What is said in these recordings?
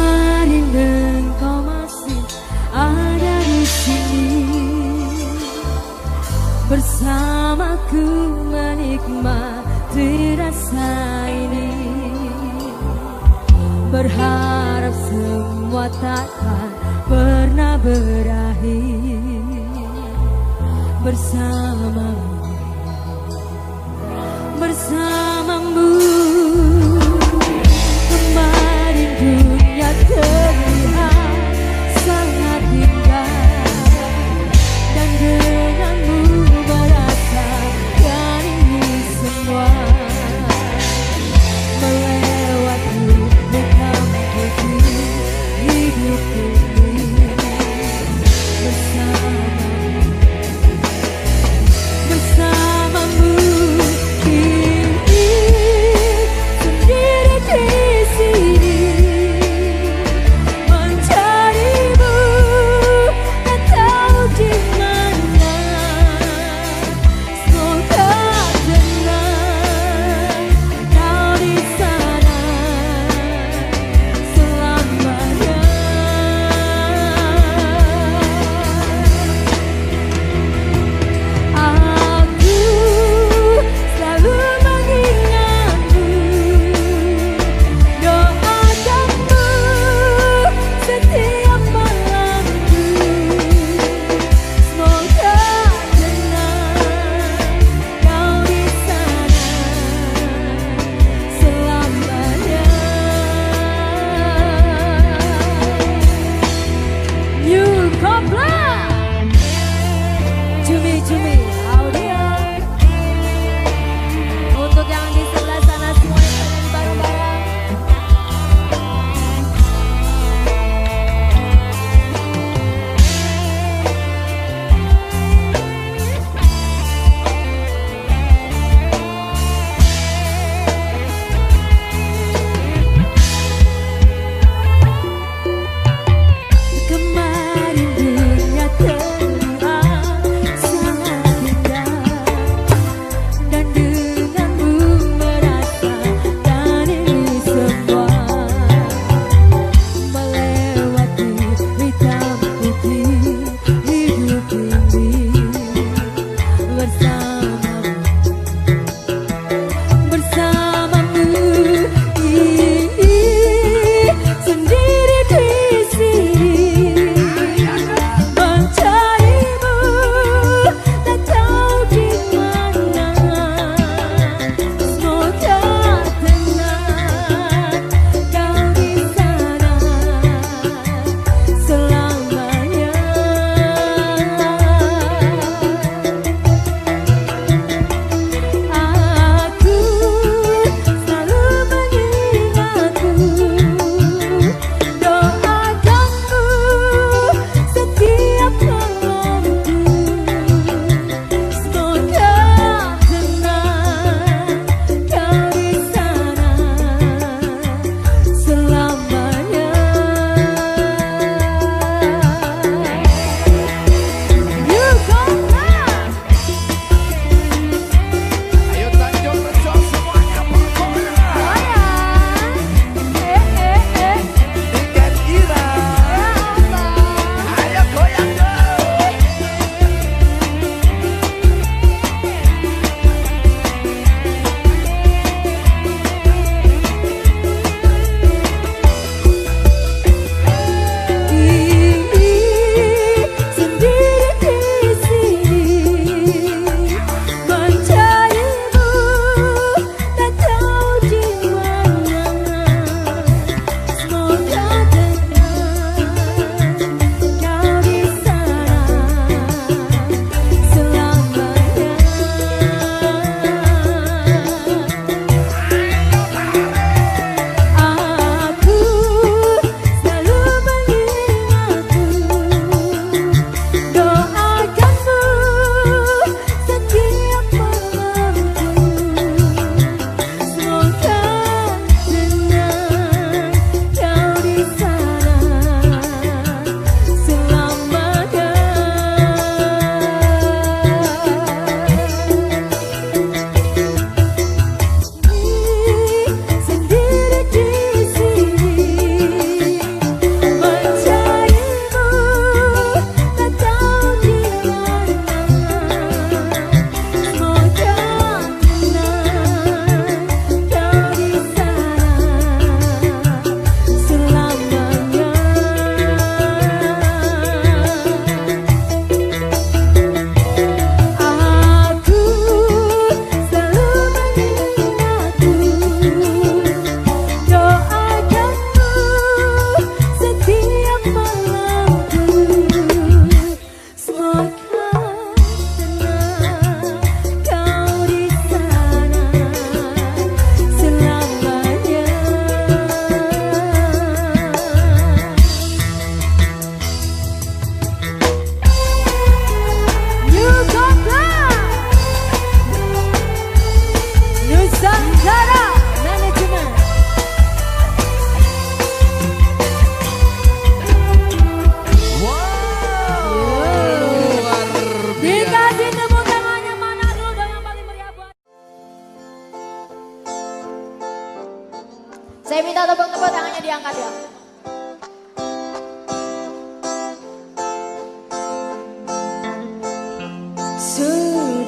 kemarin engkau masih ada di sini, bersamaku menikmati rasa ini. Berharap semua takkan pernah berakhir bersamamu. Kemarin dunia terlihat sangat indah, dan denganmu merasakan ini semua. Melewati hitam putih hidup ini bersamamu. Kini sendiri di sini mencarimu, tak tahu di mana. Semoga tenang kau di sana selamanya.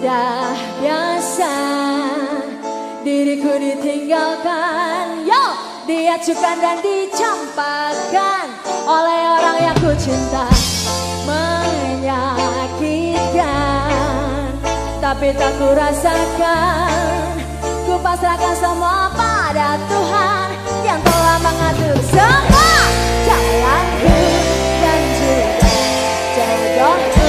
Sudah biasa diriku ditinggalkan, yo, diacukan dan dicampakkan oleh orang yang ku cinta. Menyakitkan, tapi tak ku rasakan. Ku pasrahkan semua pada Tuhan yang telah mengatur semua jalanku dan juga jodohku.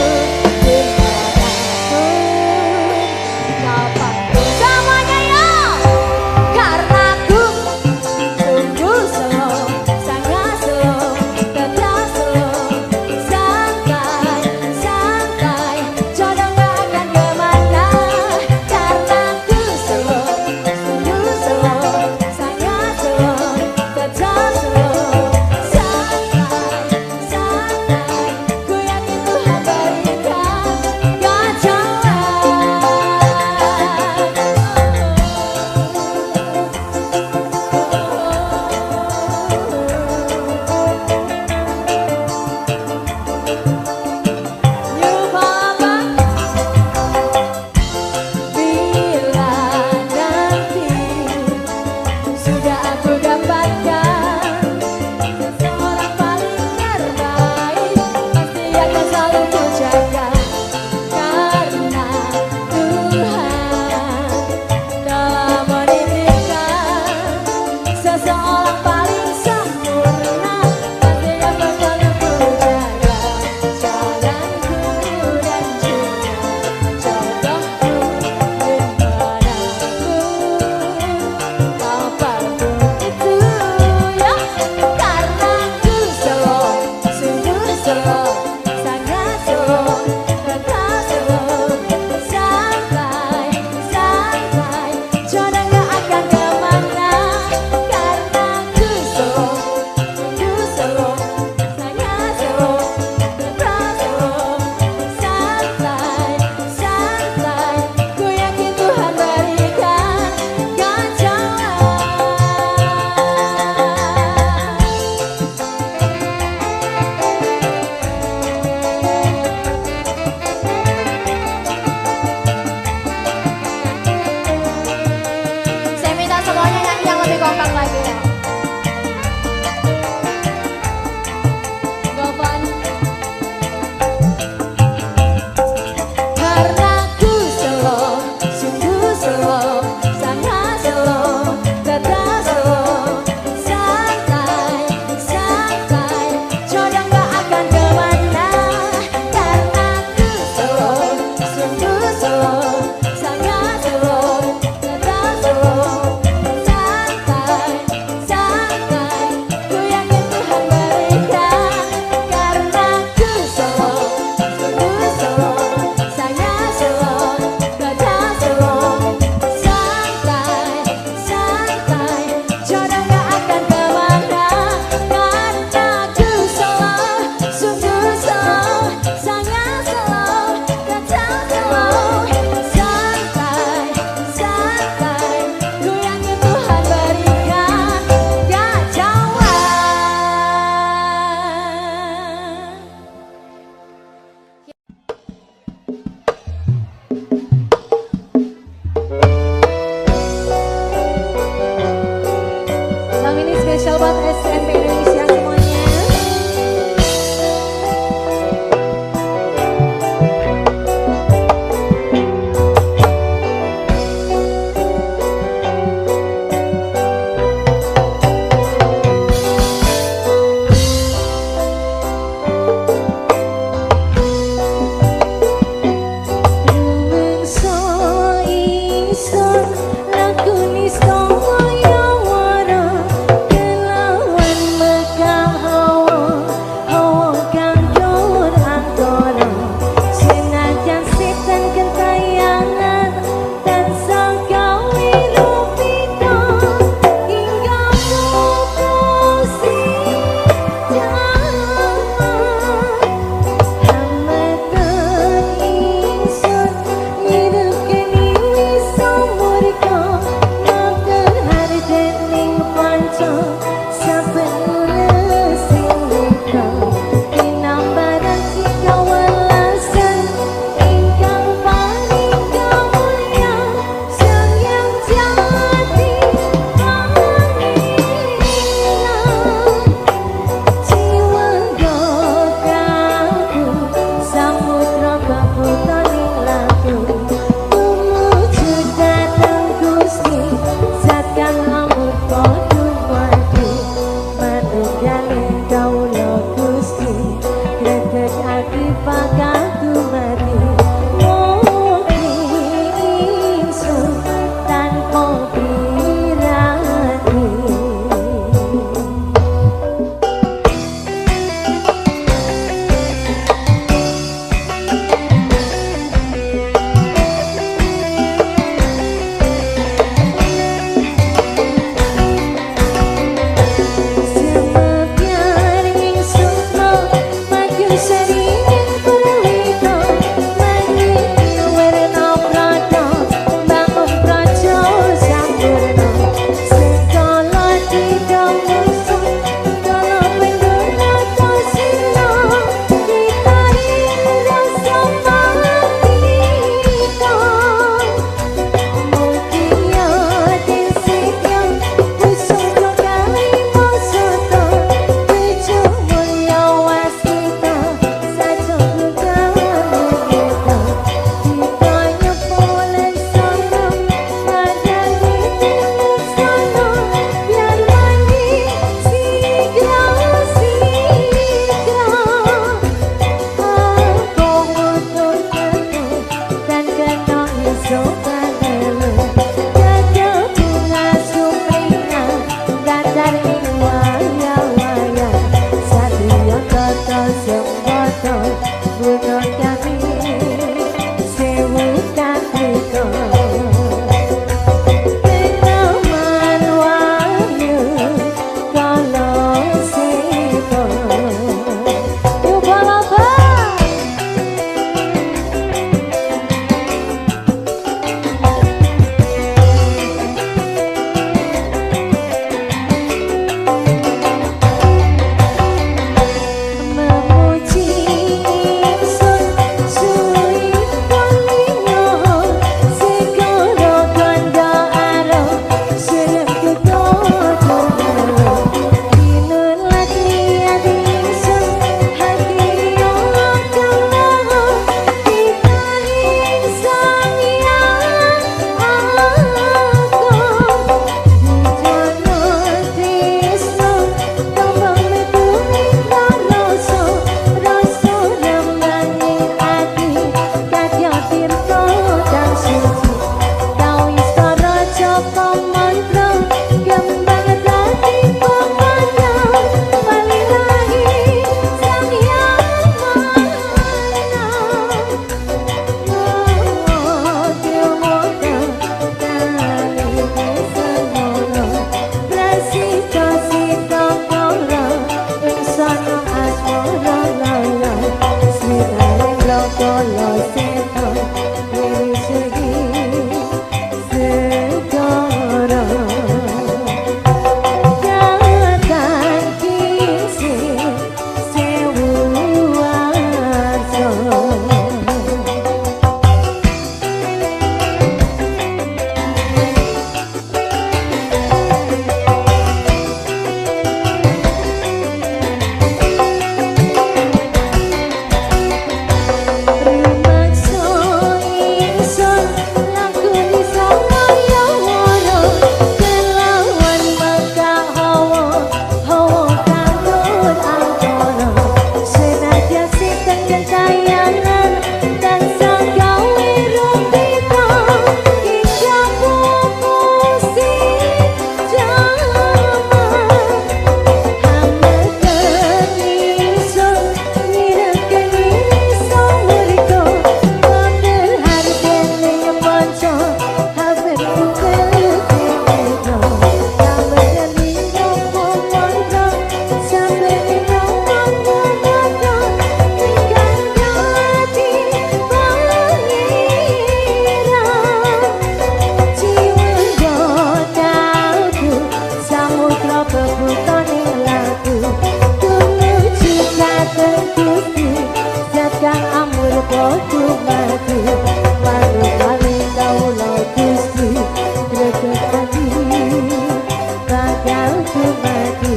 dumadi Baru kali kaulo Gusti gregekani bakal dumadi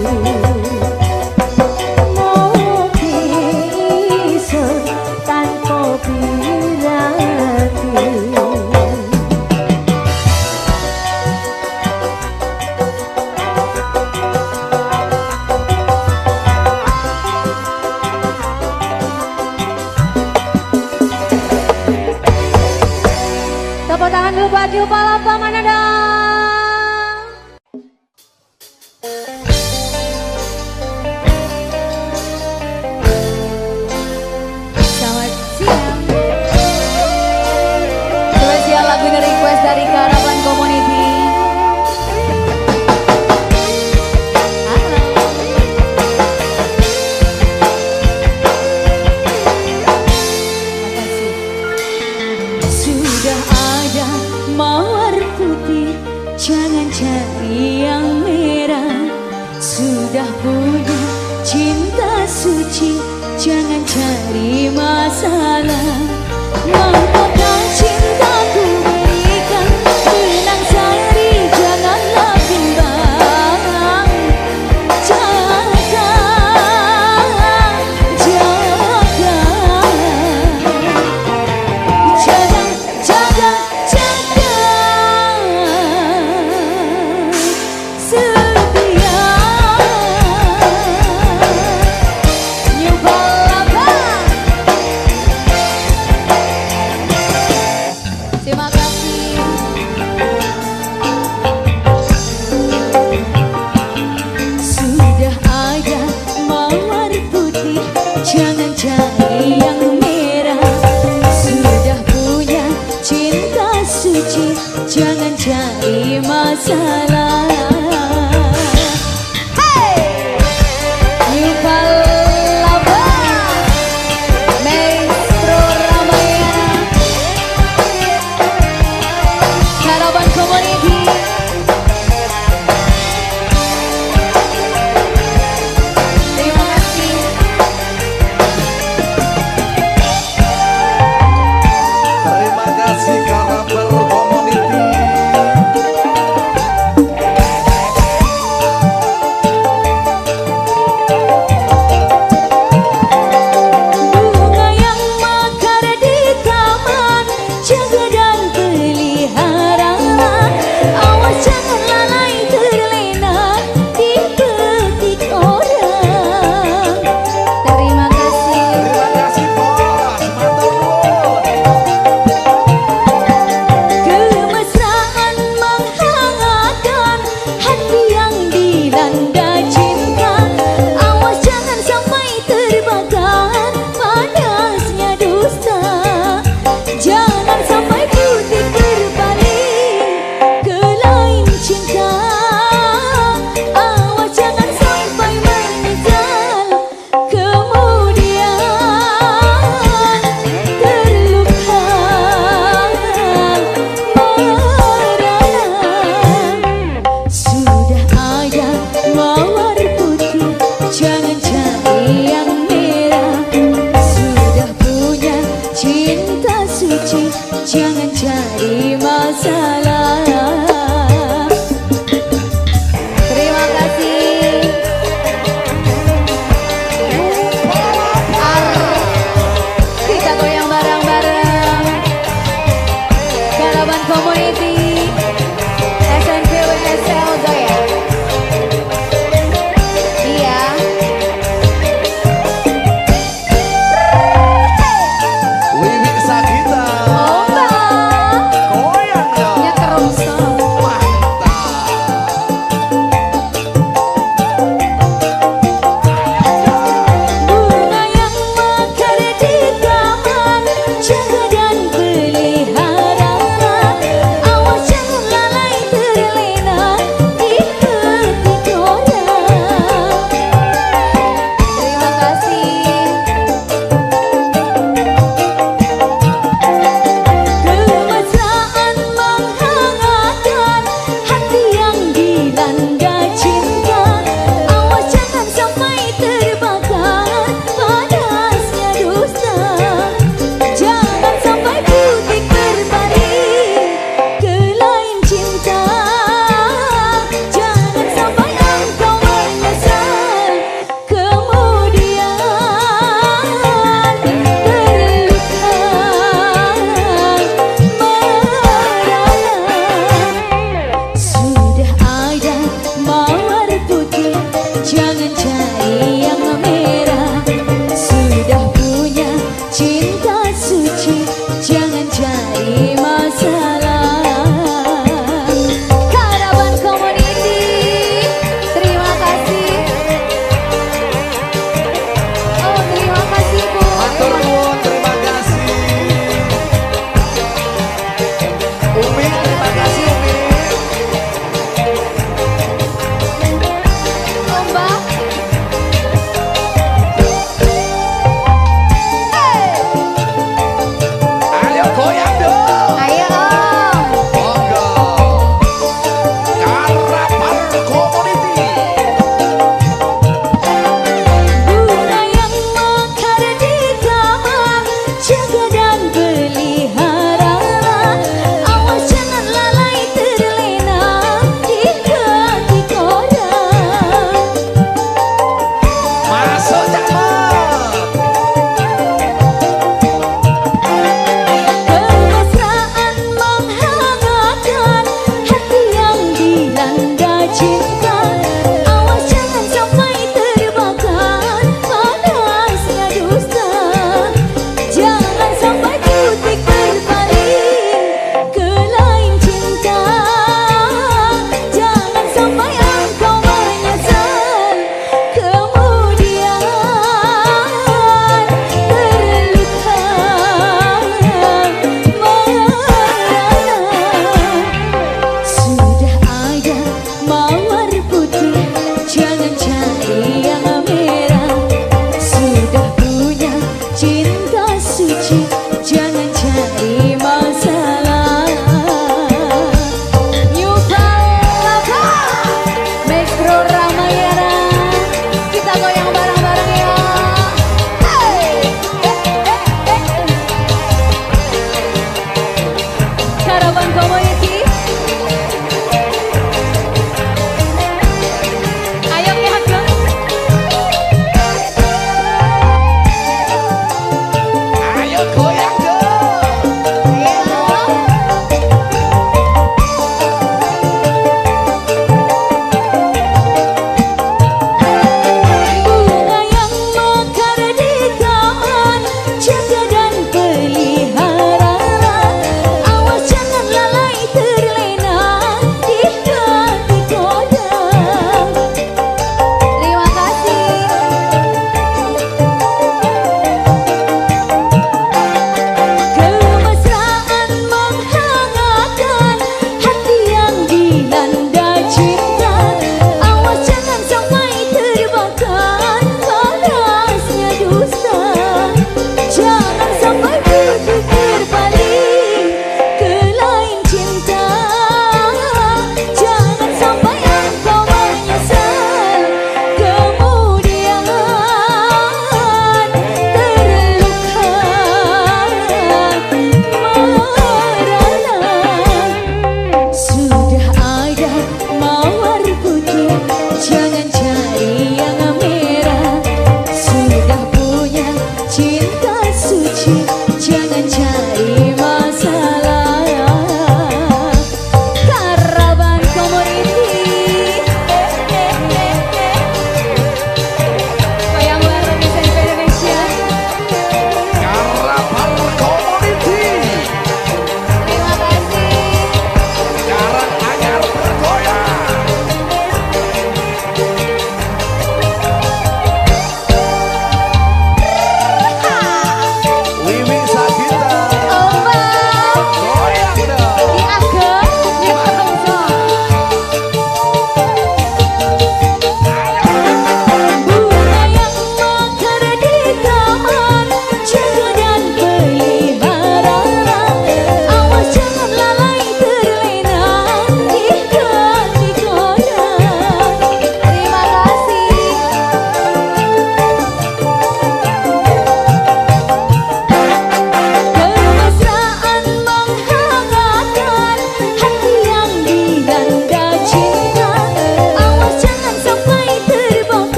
Mugi iso tanpa piranti Tepuk tangan dulu buat Yupa Lapa mana dong? Selamat siang. Spesial lagu ini request dari Karavan Community. Mawar putih, jangan cari yang merah. Sudah punya cinta suci, jangan cari masalah. Mampukah cintaku berikan benang sari, janganlah bimbang. Jaga, jaga, jaga setia. Yupa Lapa.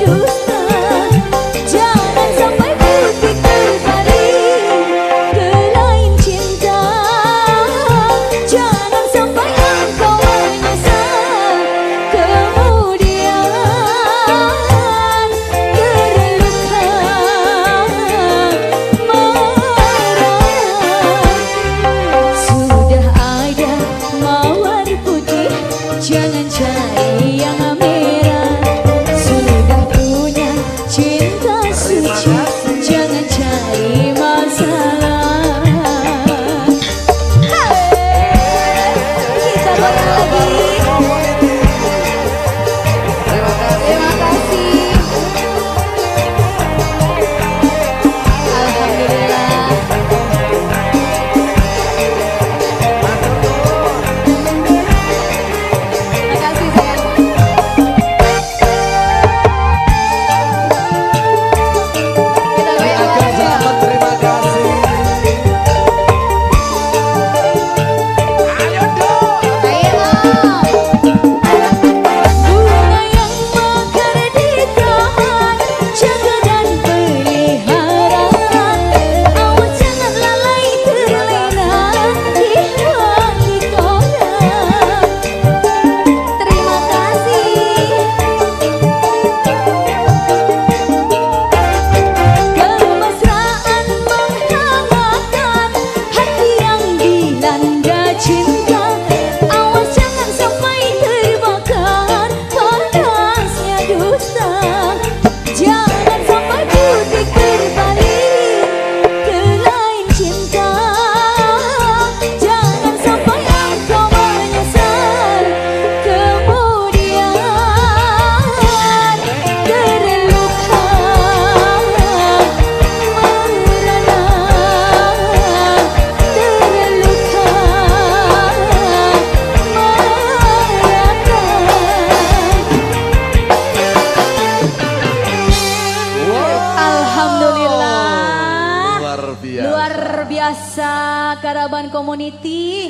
biasa Karaban Community.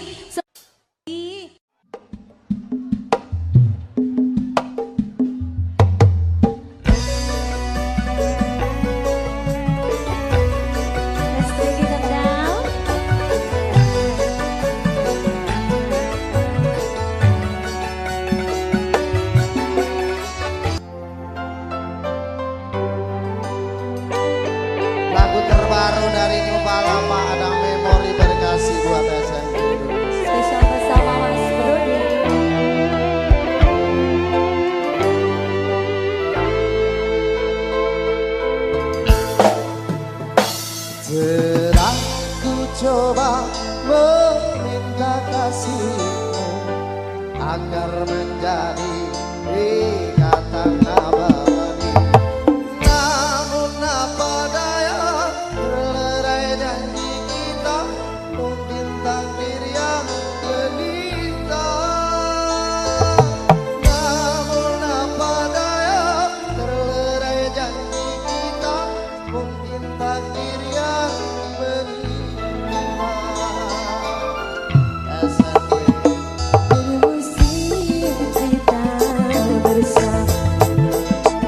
Lagu terbaru dari New Palapa ada memori berkasih buat SNG. Spesial bersama Mas Brody. Terang ku coba meminta kasihmu agar menjadi ikatan abadi. Namun apa daya, terlerai janji kita, mungkin takdir yang menita. Namun apa daya, terlerai janji kita, mungkin takdir yang menita. Bermusim kita bersama.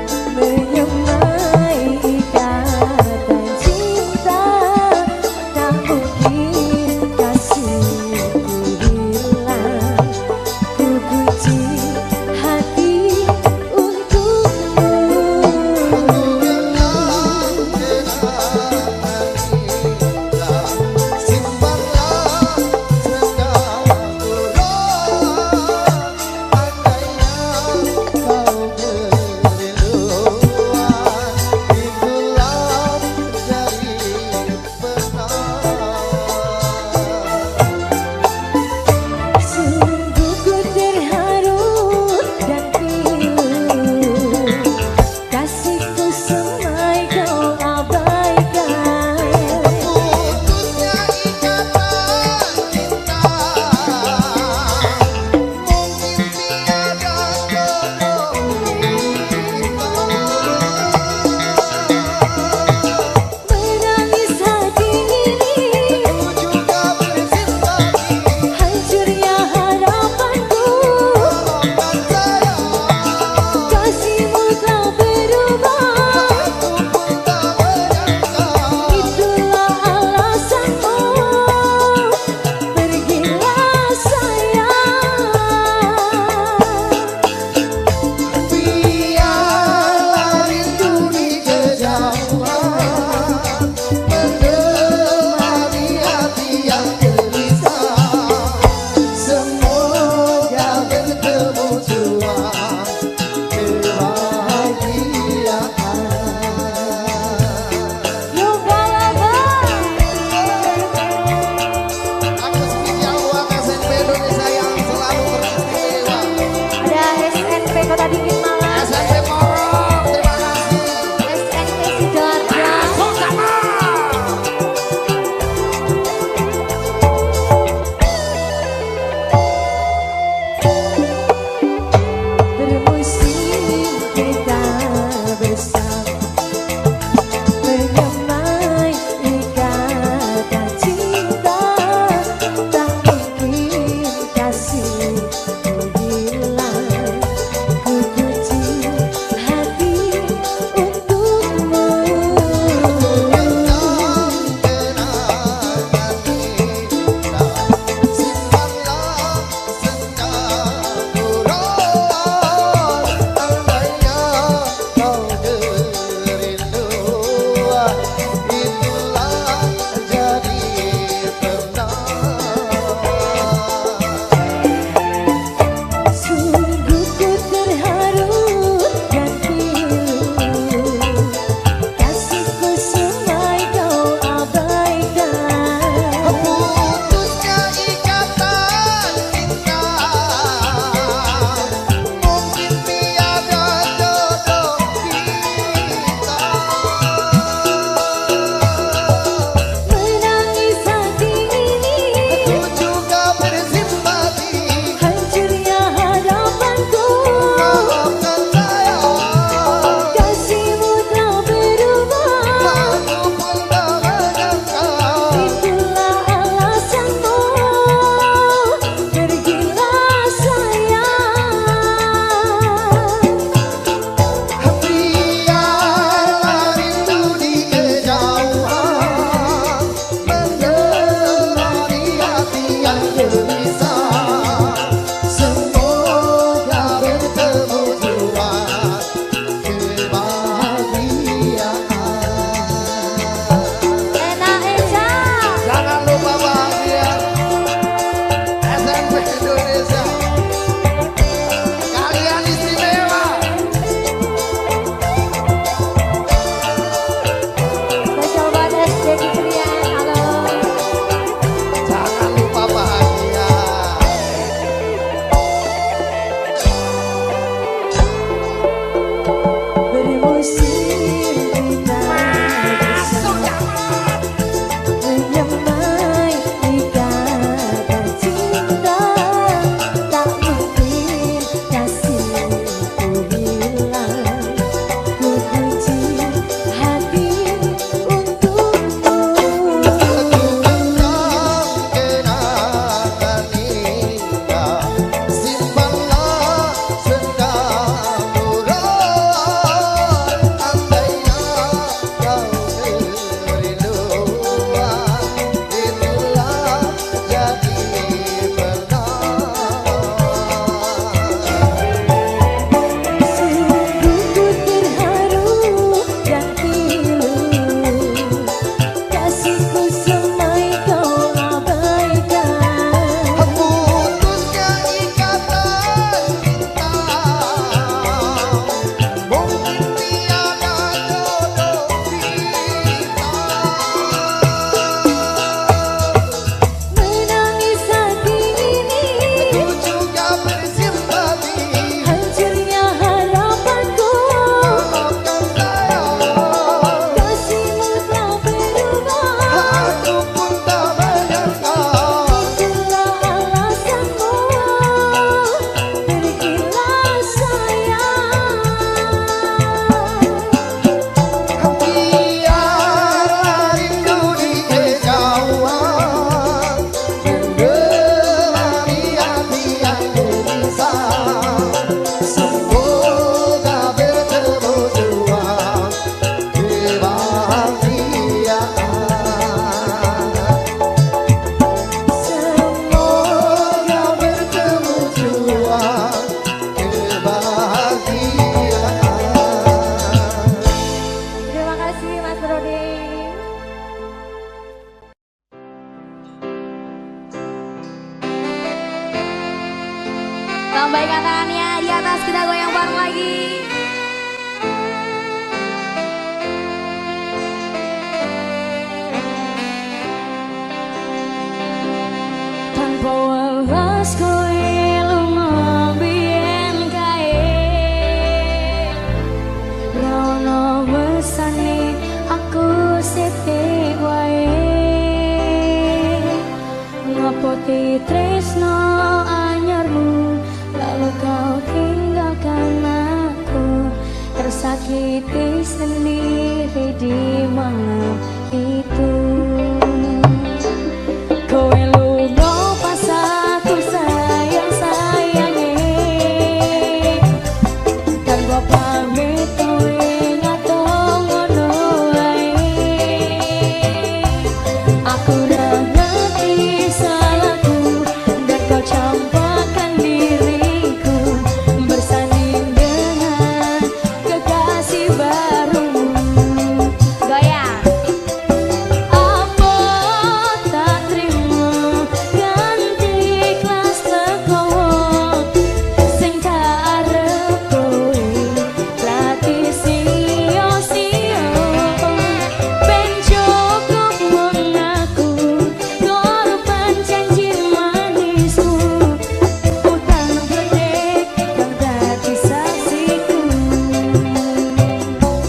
Tapi tresno anyarmu, lalu kau tinggalkan aku, tersakiti sendiri di malam itu. Kowe lunga pas aku sayang-sayange, tanpa pamit kowe ngato ngono wae. Aku ora ngerti salahku dan kau campakkan diriku bersanding dengan kekasih barumu. Goyang. Apa tak terima ganti ikhlas legowo, sing tak arep kowe lati sia-sia. Ben cukup wong aku korban janji manisku, utang gede kang dadi saksiku.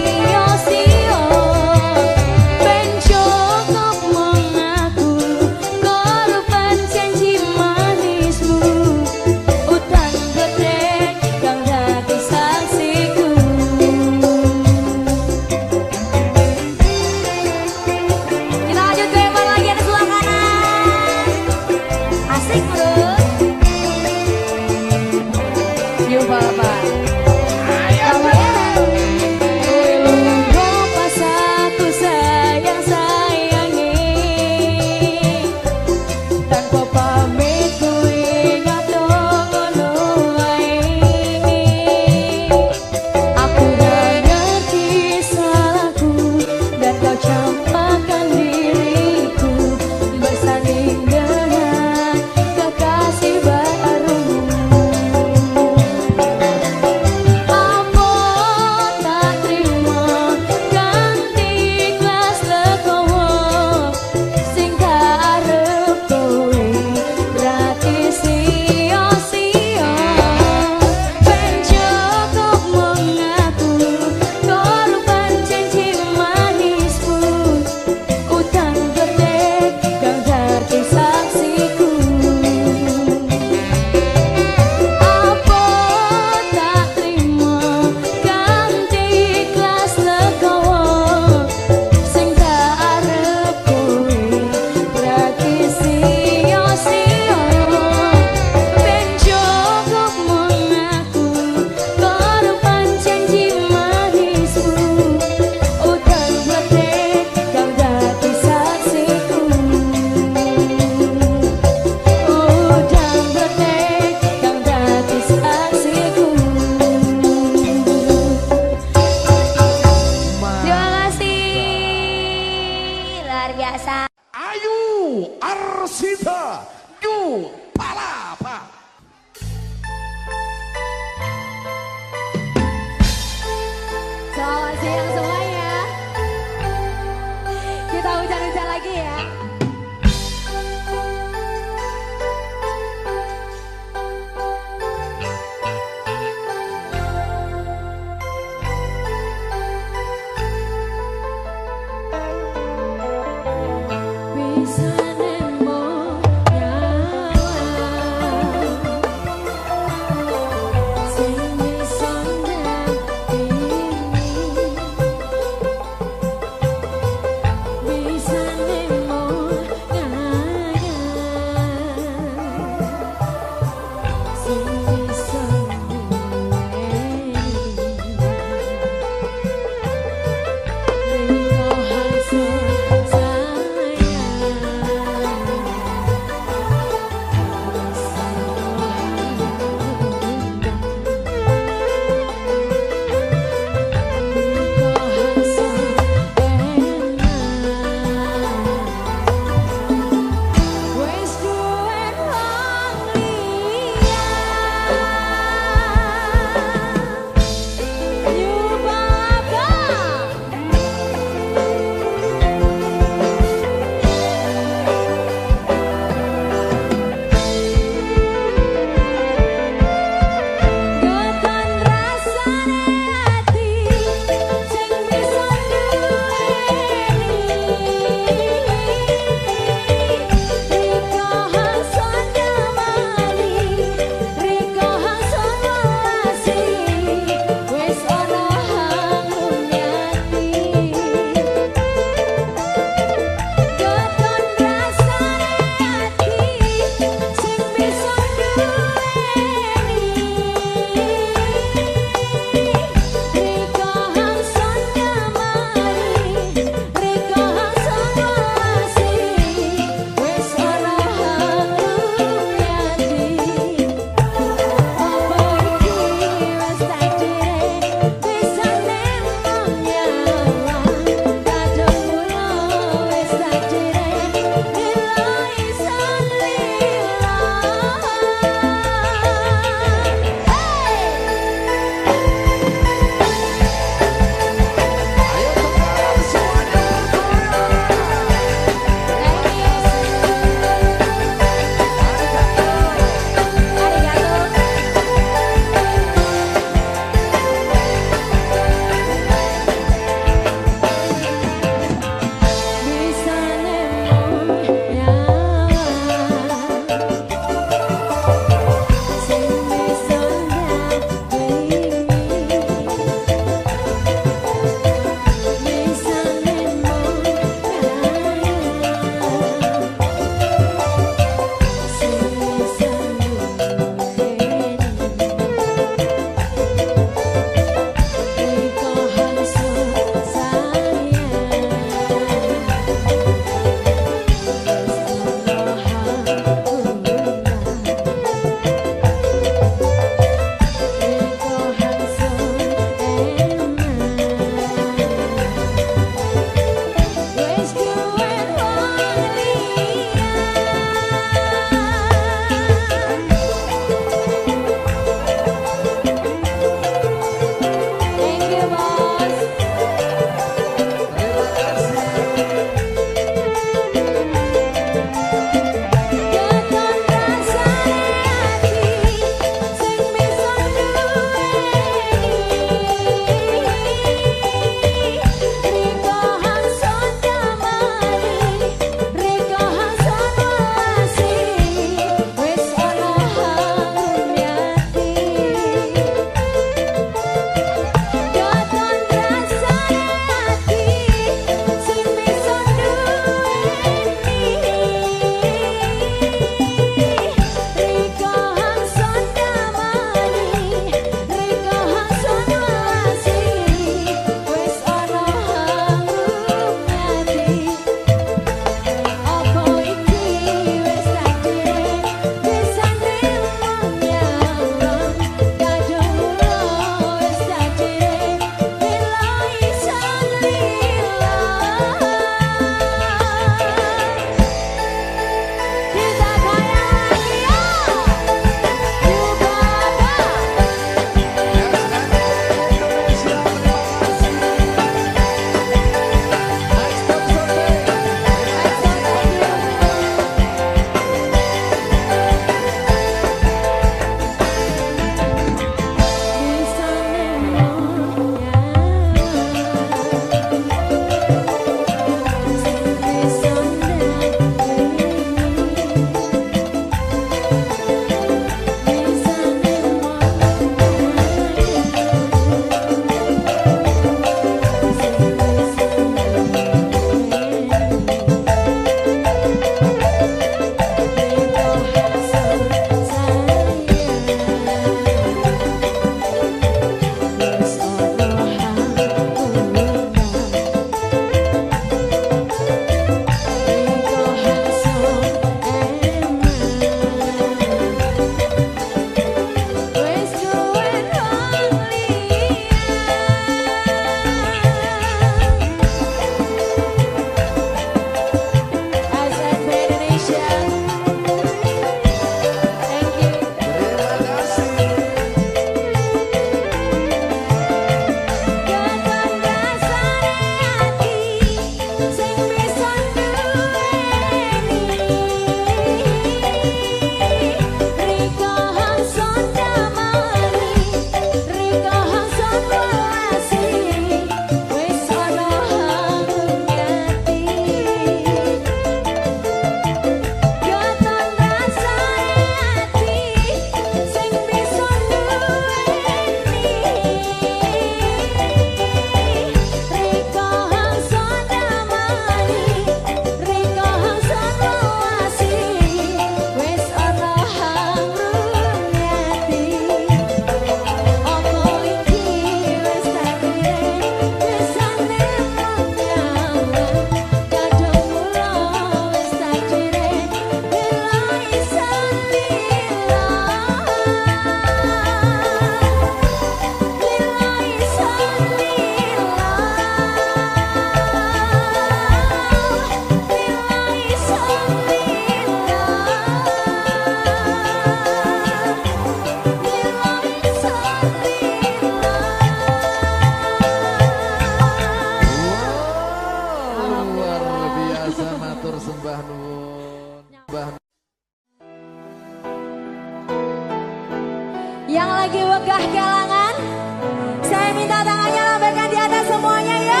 Yang lagi wegah kelangan, saya minta tangannya lambaikan di atas semuanya ya.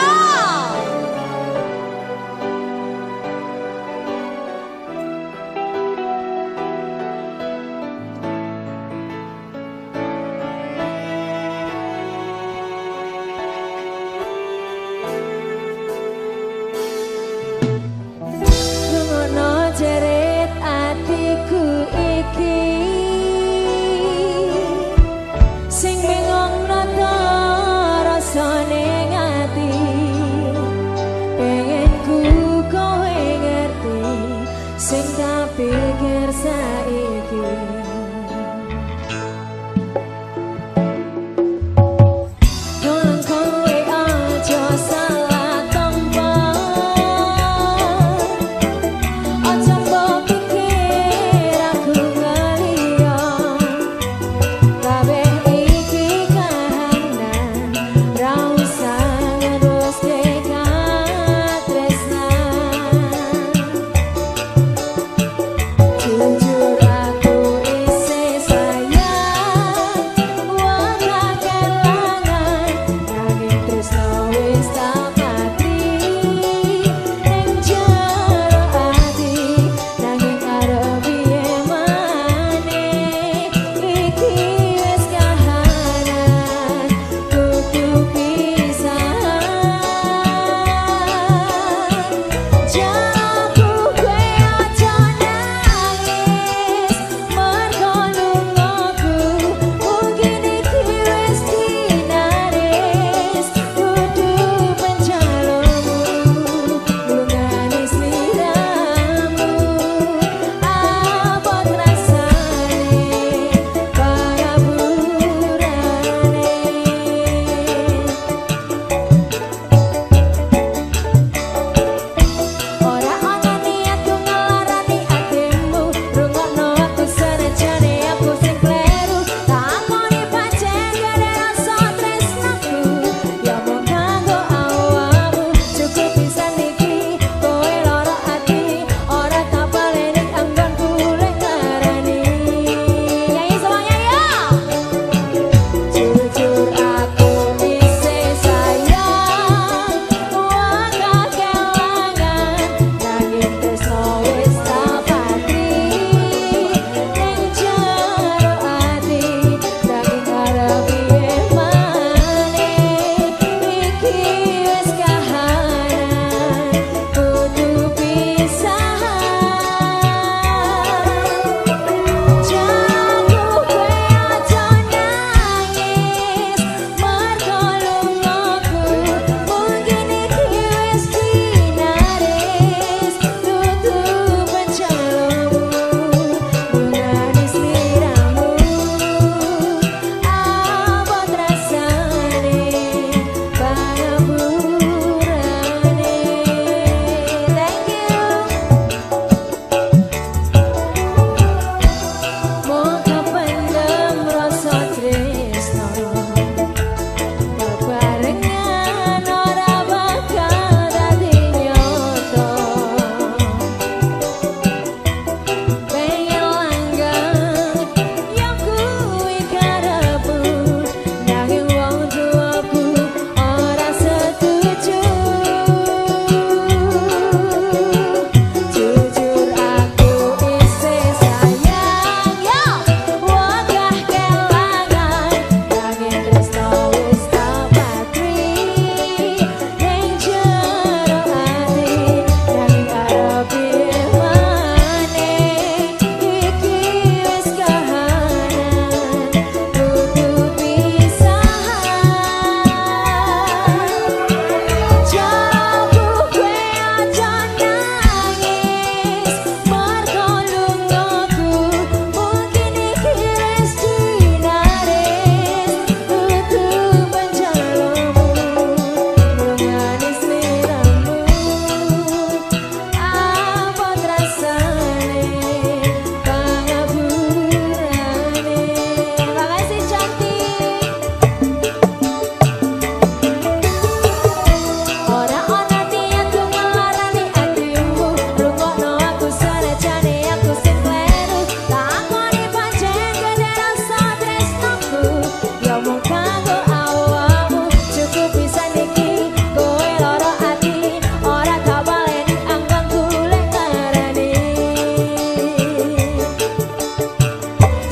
Rungono jerit atiku iki sing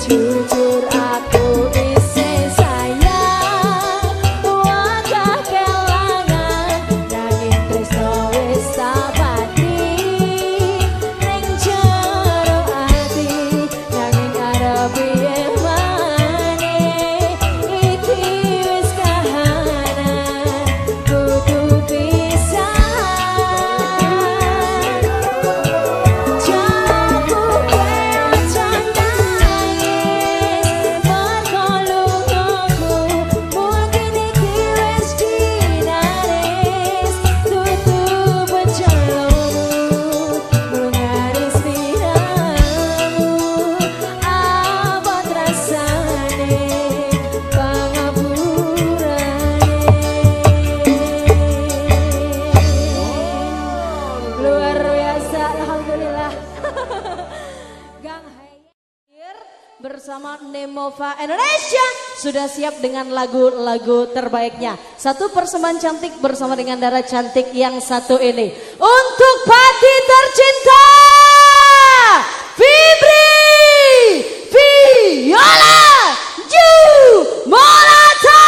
Jujur aku isih sayang, wakah kelangan, nanging tresno wis abadi ning jero ati, nanging arep piye maneh iki wis kahanan kudu pisahan. Jaraku kowe aja nangis, mergo lungaku mungkin iki wis dinaris, tutup jalomu mengaris piramu, abot rasane pangapurane. Luar biasa, alhamdulillah. Gang Hayer bersama Nemova Indonesia sudah siap dengan lagu-lagu terbaiknya. Satu persembahan cantik bersama dengan Dara cantik yang satu ini. Untuk Pati tercinta, Fibri Viola Jumolata.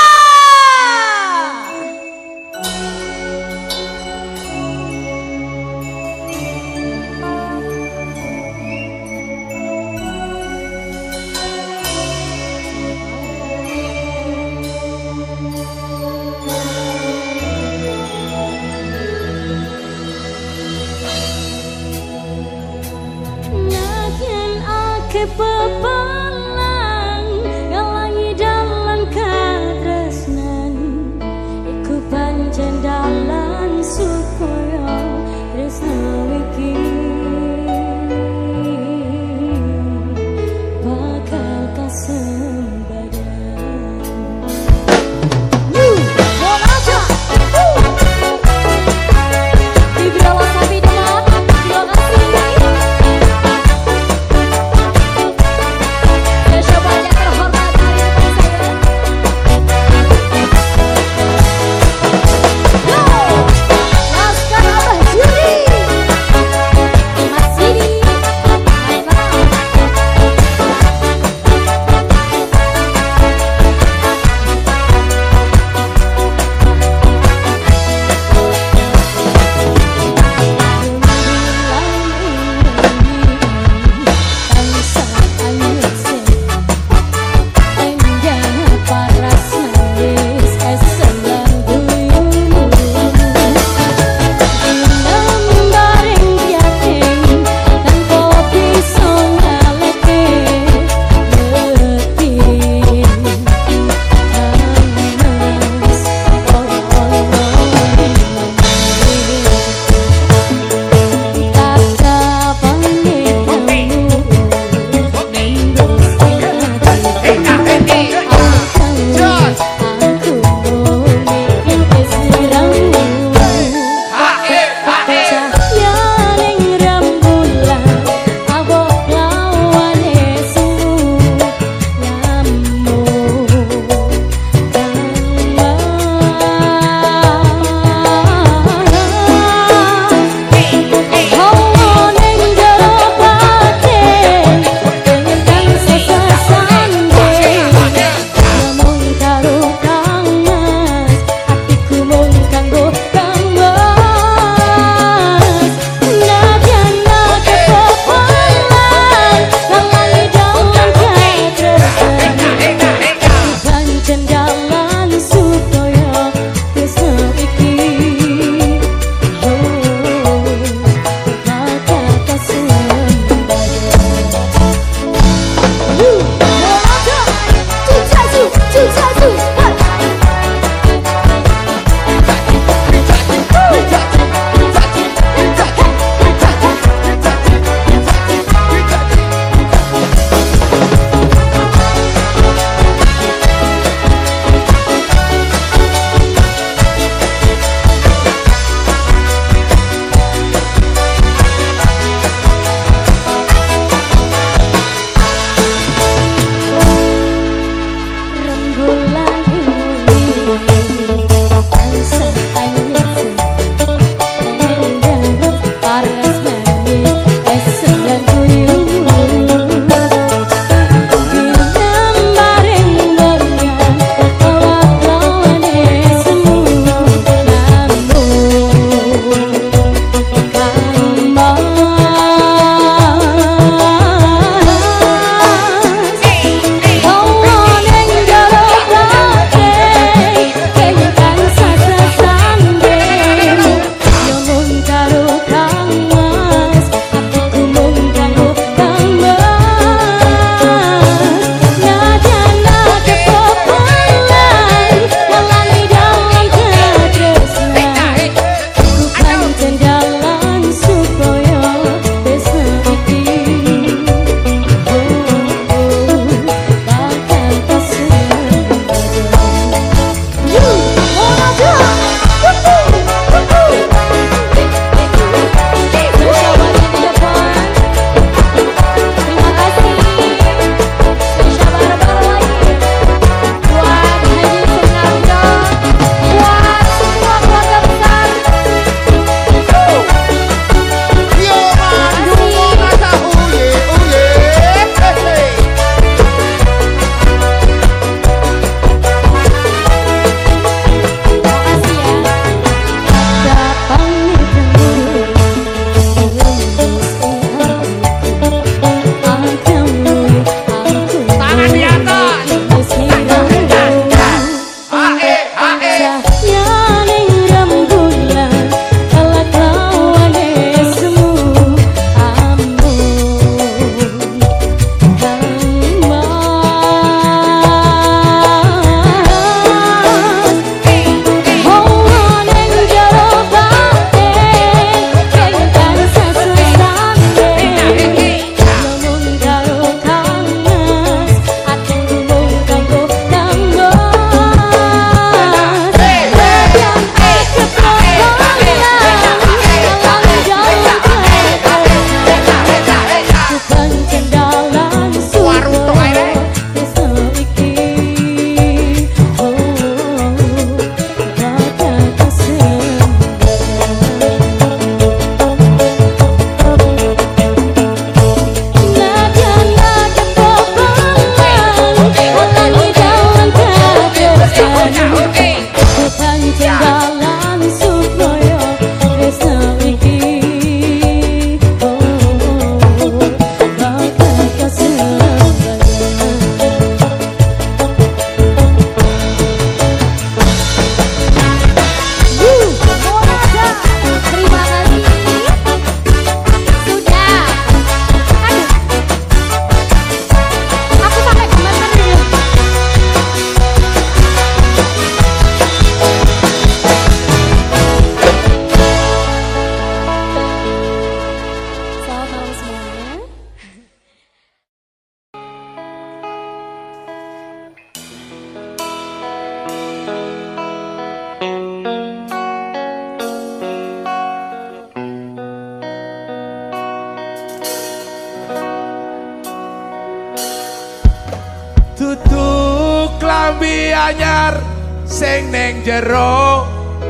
dudu klambi anyar sing ning jero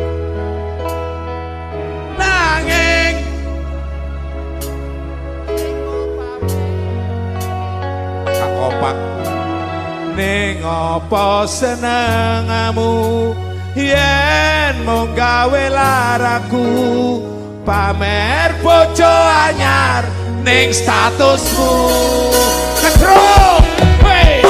nanging tak opak ning apa senengamu yen mung gawe laraku pamer bojo anyar ning statusmu ketruk hey.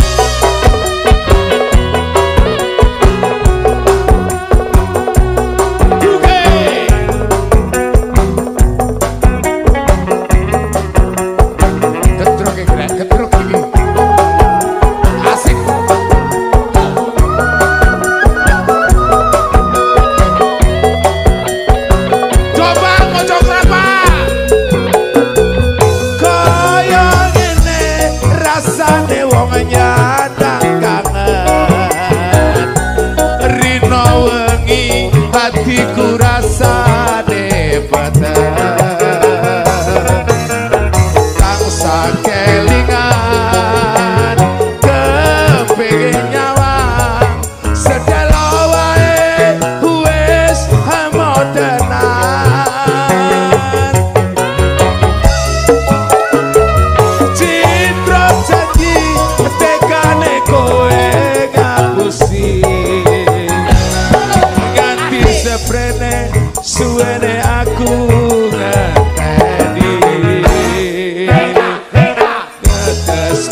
Hatiku rasane peteng tangsa kelingan kepingin nyawang sedelo wae wis modenan citra janji tekane kowe ngapusi seprene suwene aku ngeteni ngetes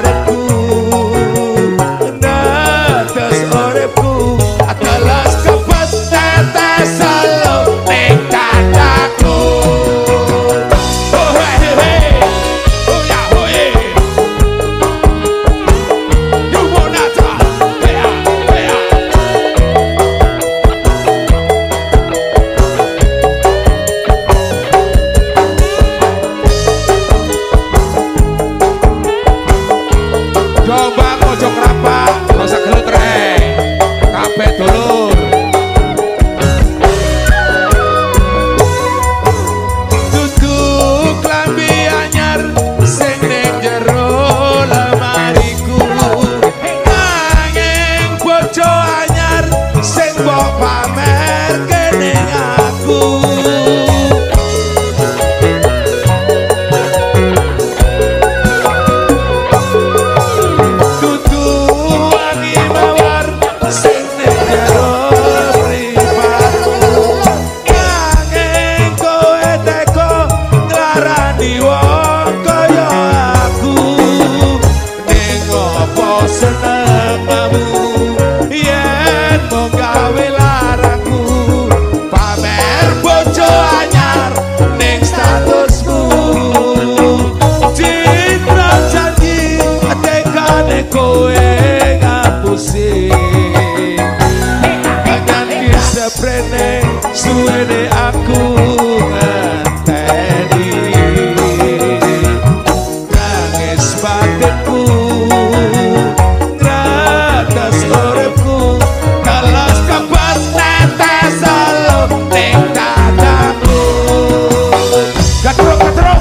uripku adalah kebas tetes selalu ning dadaku oh hey hey oh ya oh hey you wanna talk yeah yeah coba mojok rapat, rasa gelut rek, kabeh dulur. Dudu klambi anyar, sing ning jero lemariku. Nanging bojo anyar, sing mbok pamerke ning aku. Seprene suwene aku ngenteni nangis batinku gratas uripku kalas kebas tetes selalu ning dadaku gatruk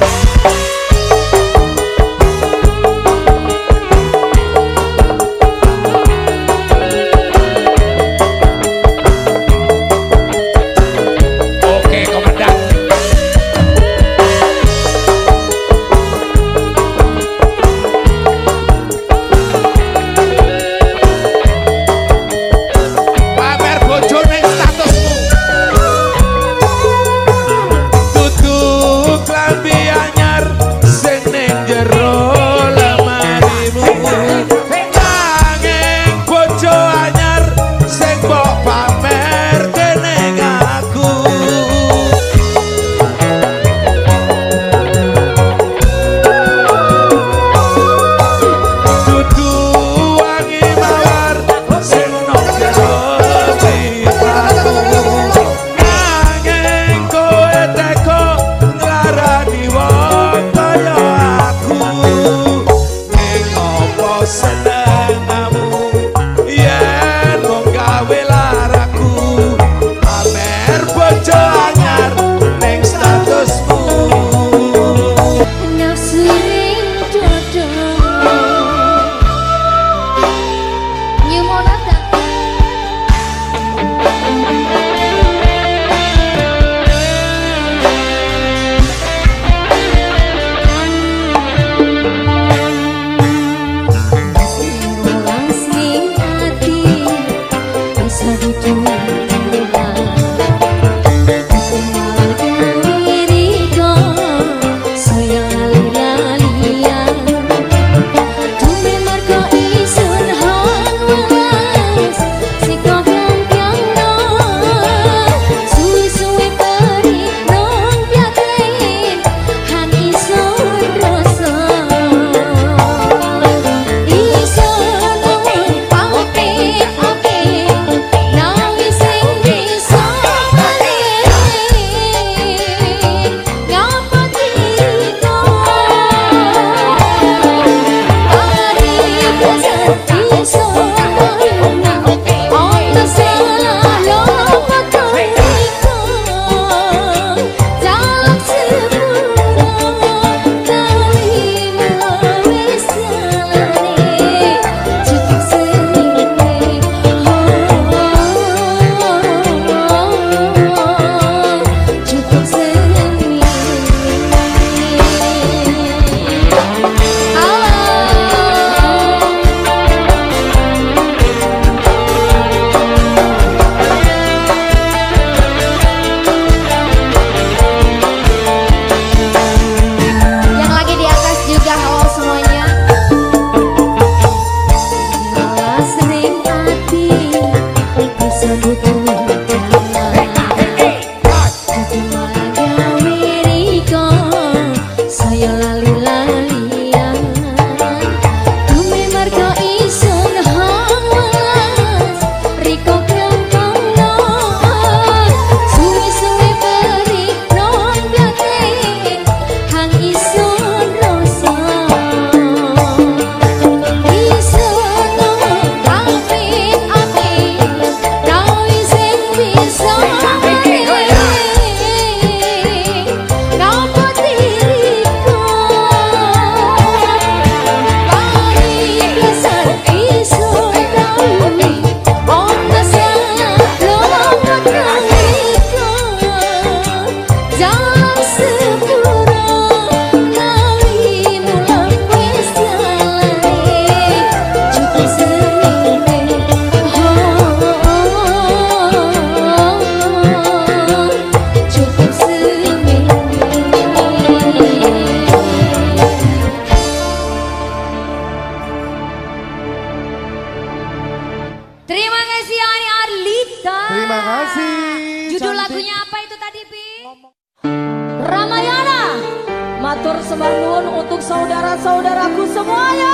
Terima kasih. Judul lagunya apa itu tadi, Pi? Ramayana. Matur sembah nuwun untuk saudara-saudaraku semuanya.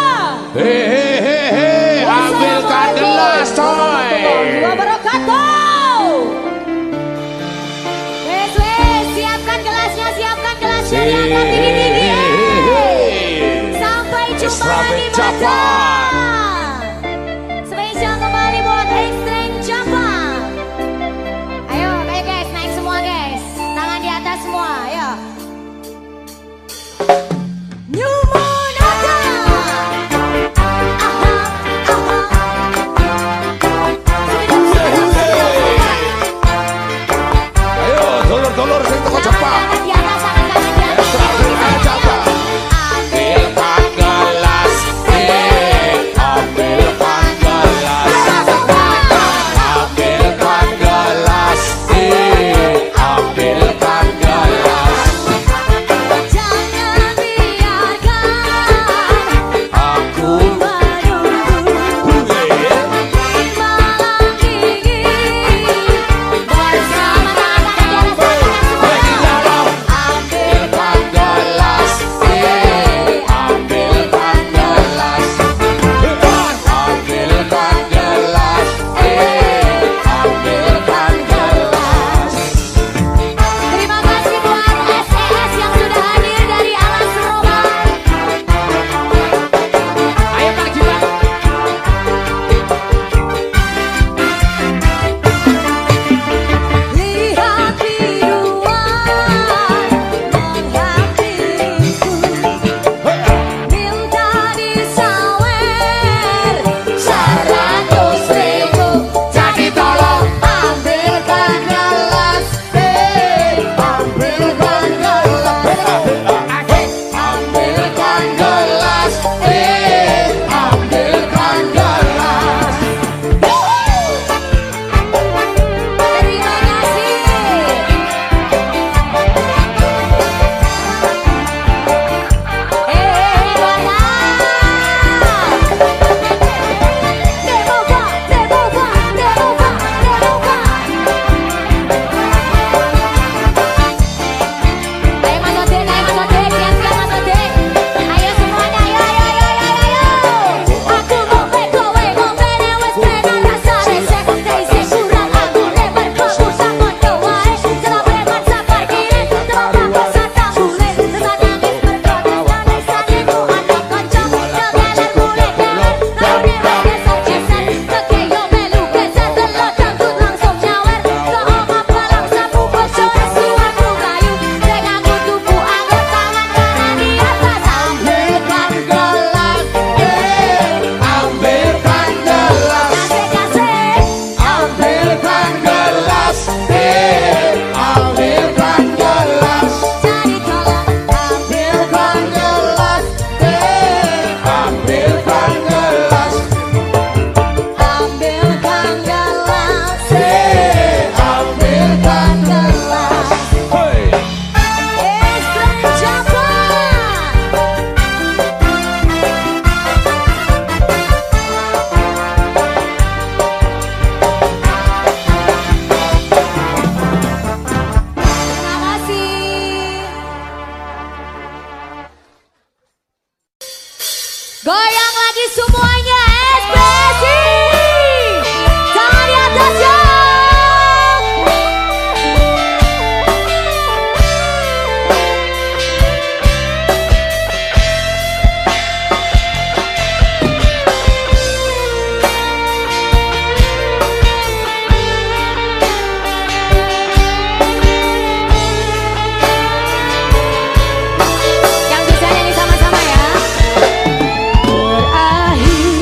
Hehehe, ambilkan gelas coy. Warahmatullahi wabarakatuh. Wes, siapkan gelasnya, diangkat tinggi-tinggi. Sampai jumpa lagi Baca. Spesial kembali buat Extreme Java. Ayo guys, naik semua guys. Tangan di atas semua, ayo. New Moon Aja. Ayo, dulur-dulur sing teko cepat. Di atas, tangan di atas. Ambilkan gelas, ambilkan gelas. Ambilkan gelas, ambilkan gelas. Jangan biarkan Aku menunggu malam dingin bersama tangan di atas, dalam. Ambilkan gelas, ambilkan gelas. Ambilkan gelas, ambilkan gelas. Terima kasih buat SES yang sudah hadir dari Alas Roma. Ayo Kak Jiwa. Lihat biruan menghampiriku, minta disawer 100.000. Jadi tolong Ambilkan gelas, ambilkan gelas, ambilkan gelas, ambilkan gelas. terima kasih. Ambilkan gelas, ambilkan gelas, ambilkan gelas. Ambilkan gelas, ambilkan gelas, ambilkan gelas. Hoi. Goyang lagi semuanya, ekspresi. Tangan di atas ya. Yang bisa nyanyi sama-sama ya. Berakhir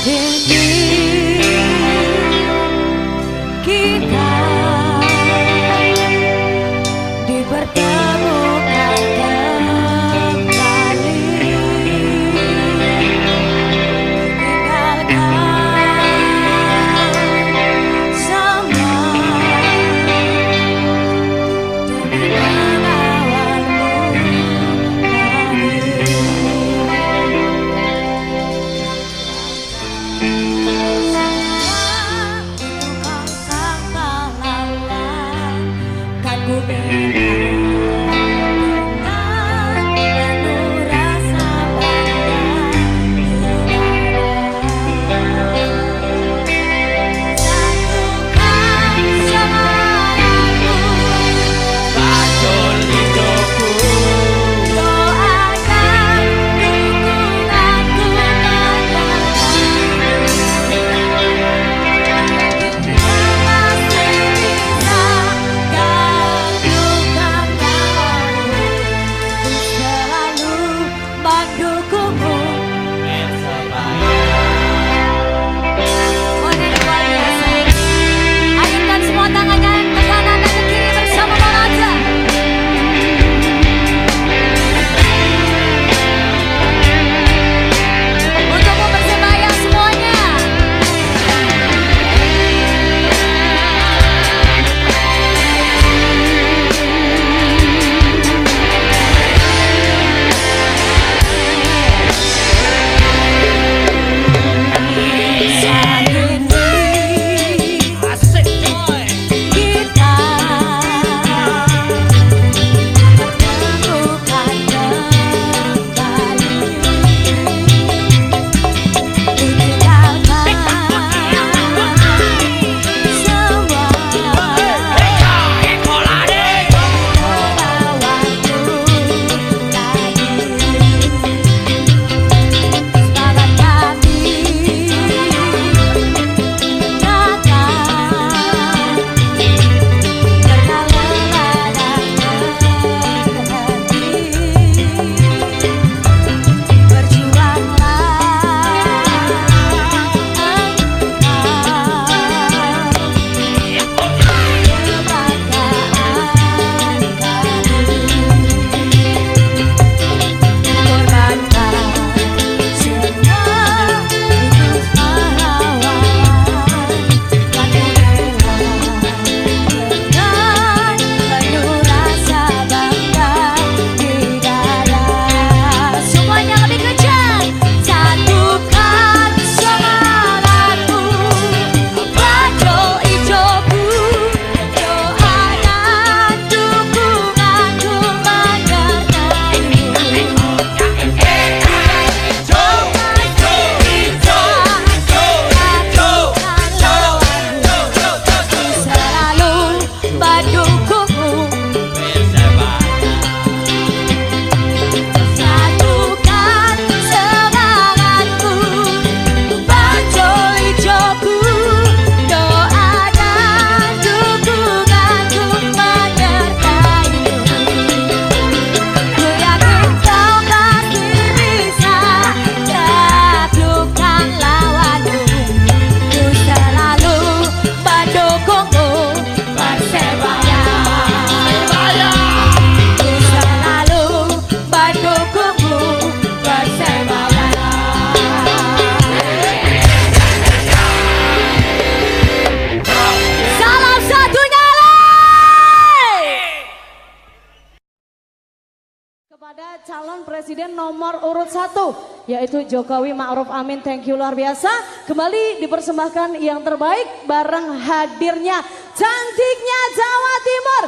Kepada calon presiden nomor urut 1 yaitu Jokowi Ma'ruf Amin, thank you luar biasa. Kembali dipersembahkan yang terbaik bareng hadirnya cantiknya Jawa Timur,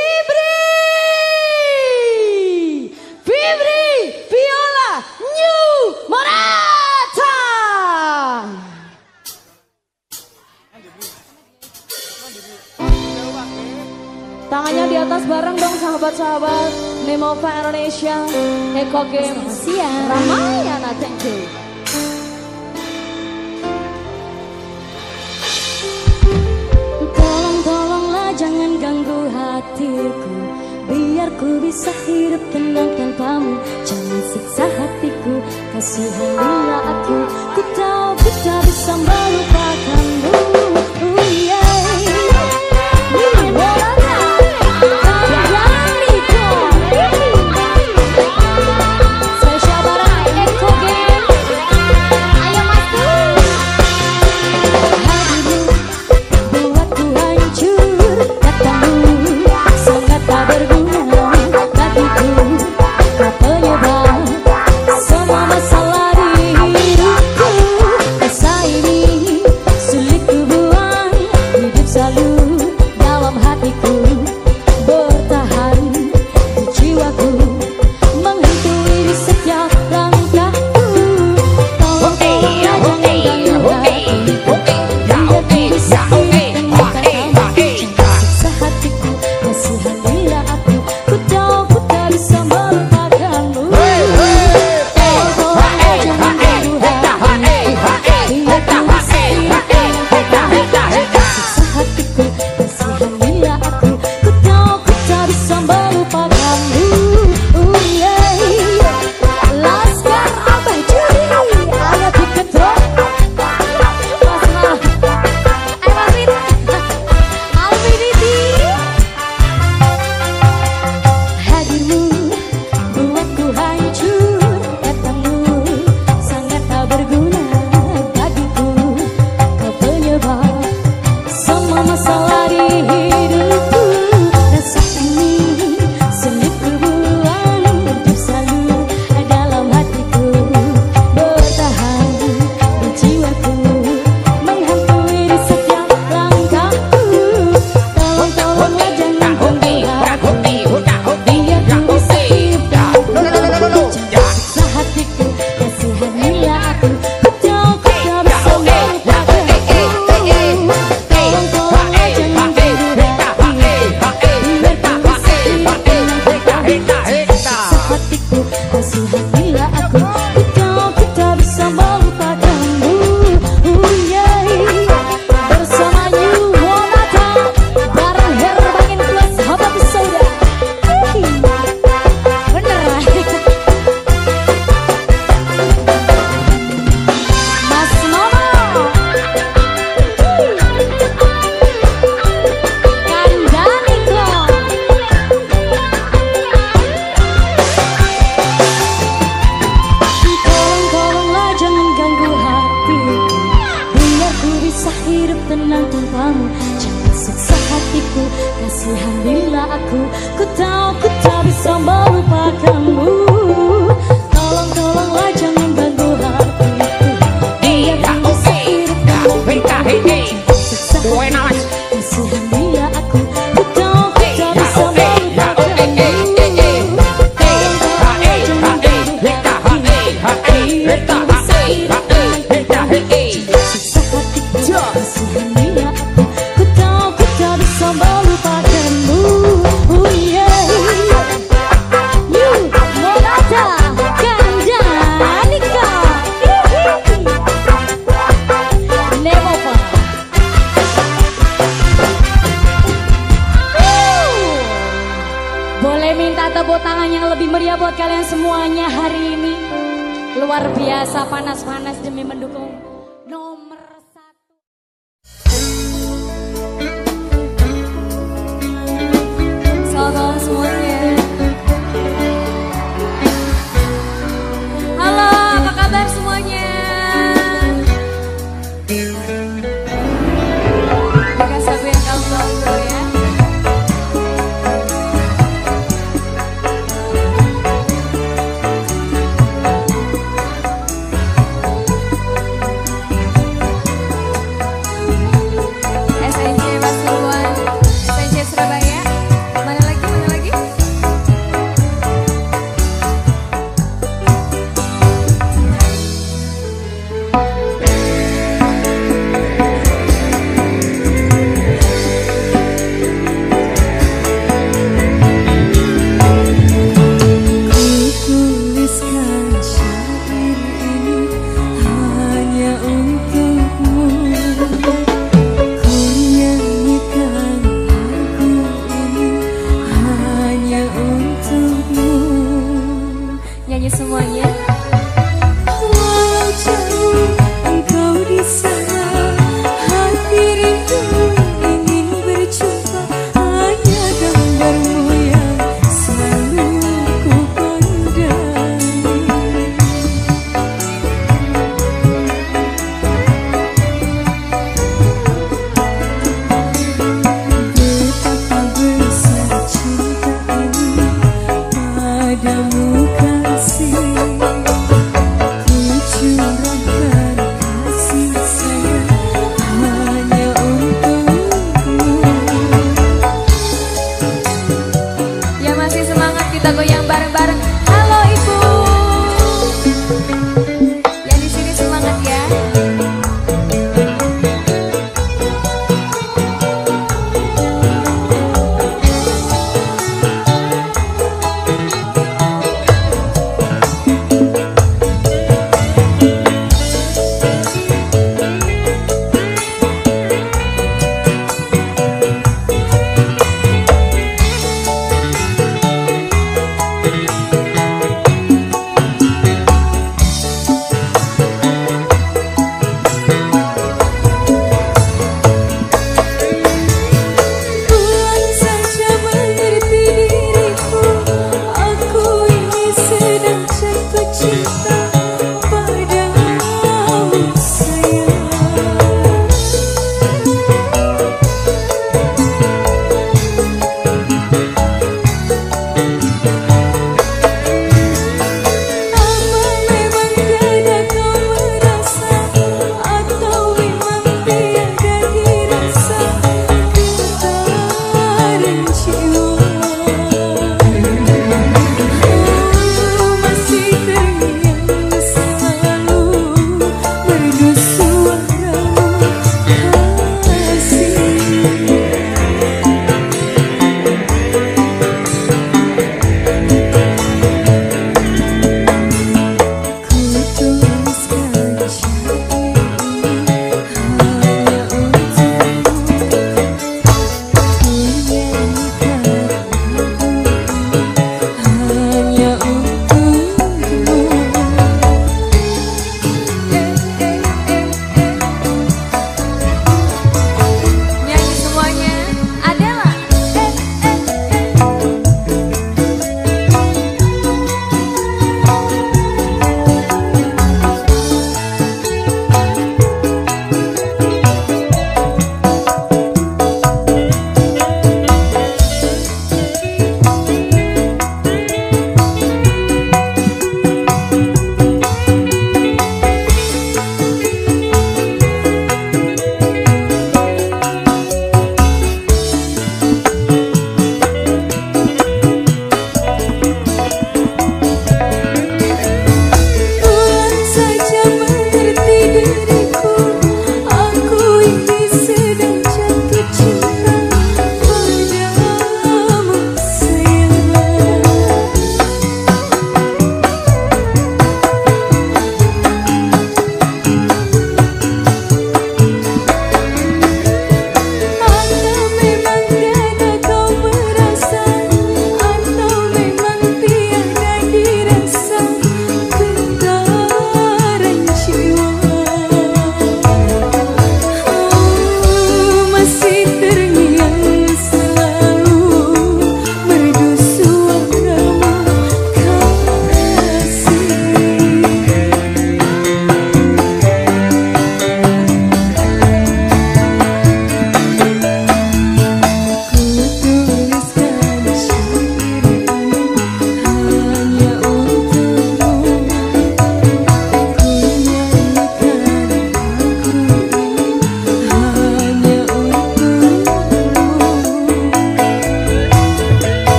Fibri Viola New Monata. Tangannya di atas bareng dong sahabat-sahabat Nemova Indonesia, Eko Game, Ramayana, thank you. Tolong-tolonglah jangan ganggu hatiku, biar ku bisa hidup tenang tanpamu. Jangan siksa hatiku, kasihanilah aku. Ku tahu bila aku tahu ku tak bisa melupakanmu. Yeah. Bersama New Monata bareng Herbangin Plus Sahabat Soda. Bener lah. Mas Nono Kandaniko. Tolong-tolonglah jangan ganggu hatiku, biar ku bisa hidup tenang tanpamu. Jangan siksa hatiku, kasihan bila aku tahu ku tak bisa melupakanmu. Tolong-tolonglah jangan ganggu hatiku, biar ku bisa hidup tenang tanpamu. Jangan siksa hatiku, kasihan bila aku tahu ku tak bisa melupakanmu. Tolong-tolonglah jangan ganggu hatiku, biar ku bisa hidup tenang tanpamu. Siksa hatiku, kasihan bila aku tahu ku tak bisa melupakanmu. Oh yeah. New Monata Kandanika. Nemopa. Boleh minta tepuk tangan yang lebih meriah buat kalian semuanya hari ini. Luar biasa panas-panas demi mendukung nomor 1. Selamat malam semuanya. Halo, apa kabar semuanya? Pakai lagu yang kamu bawa ya. SNC Pasuruan, SNC Surabaya. Mana lagi? Mana lagi? Tuliskan syair ini hanya untukmu. Ku nyanyikan lagu ini hanya untukmu. Nyanyi semuanya. Walau jauh engkau di sana, hati rindu ingin berjumpa. Hanya gambarmu yang selalu ku pandang. Betapa besar cinta ini padamu kasih.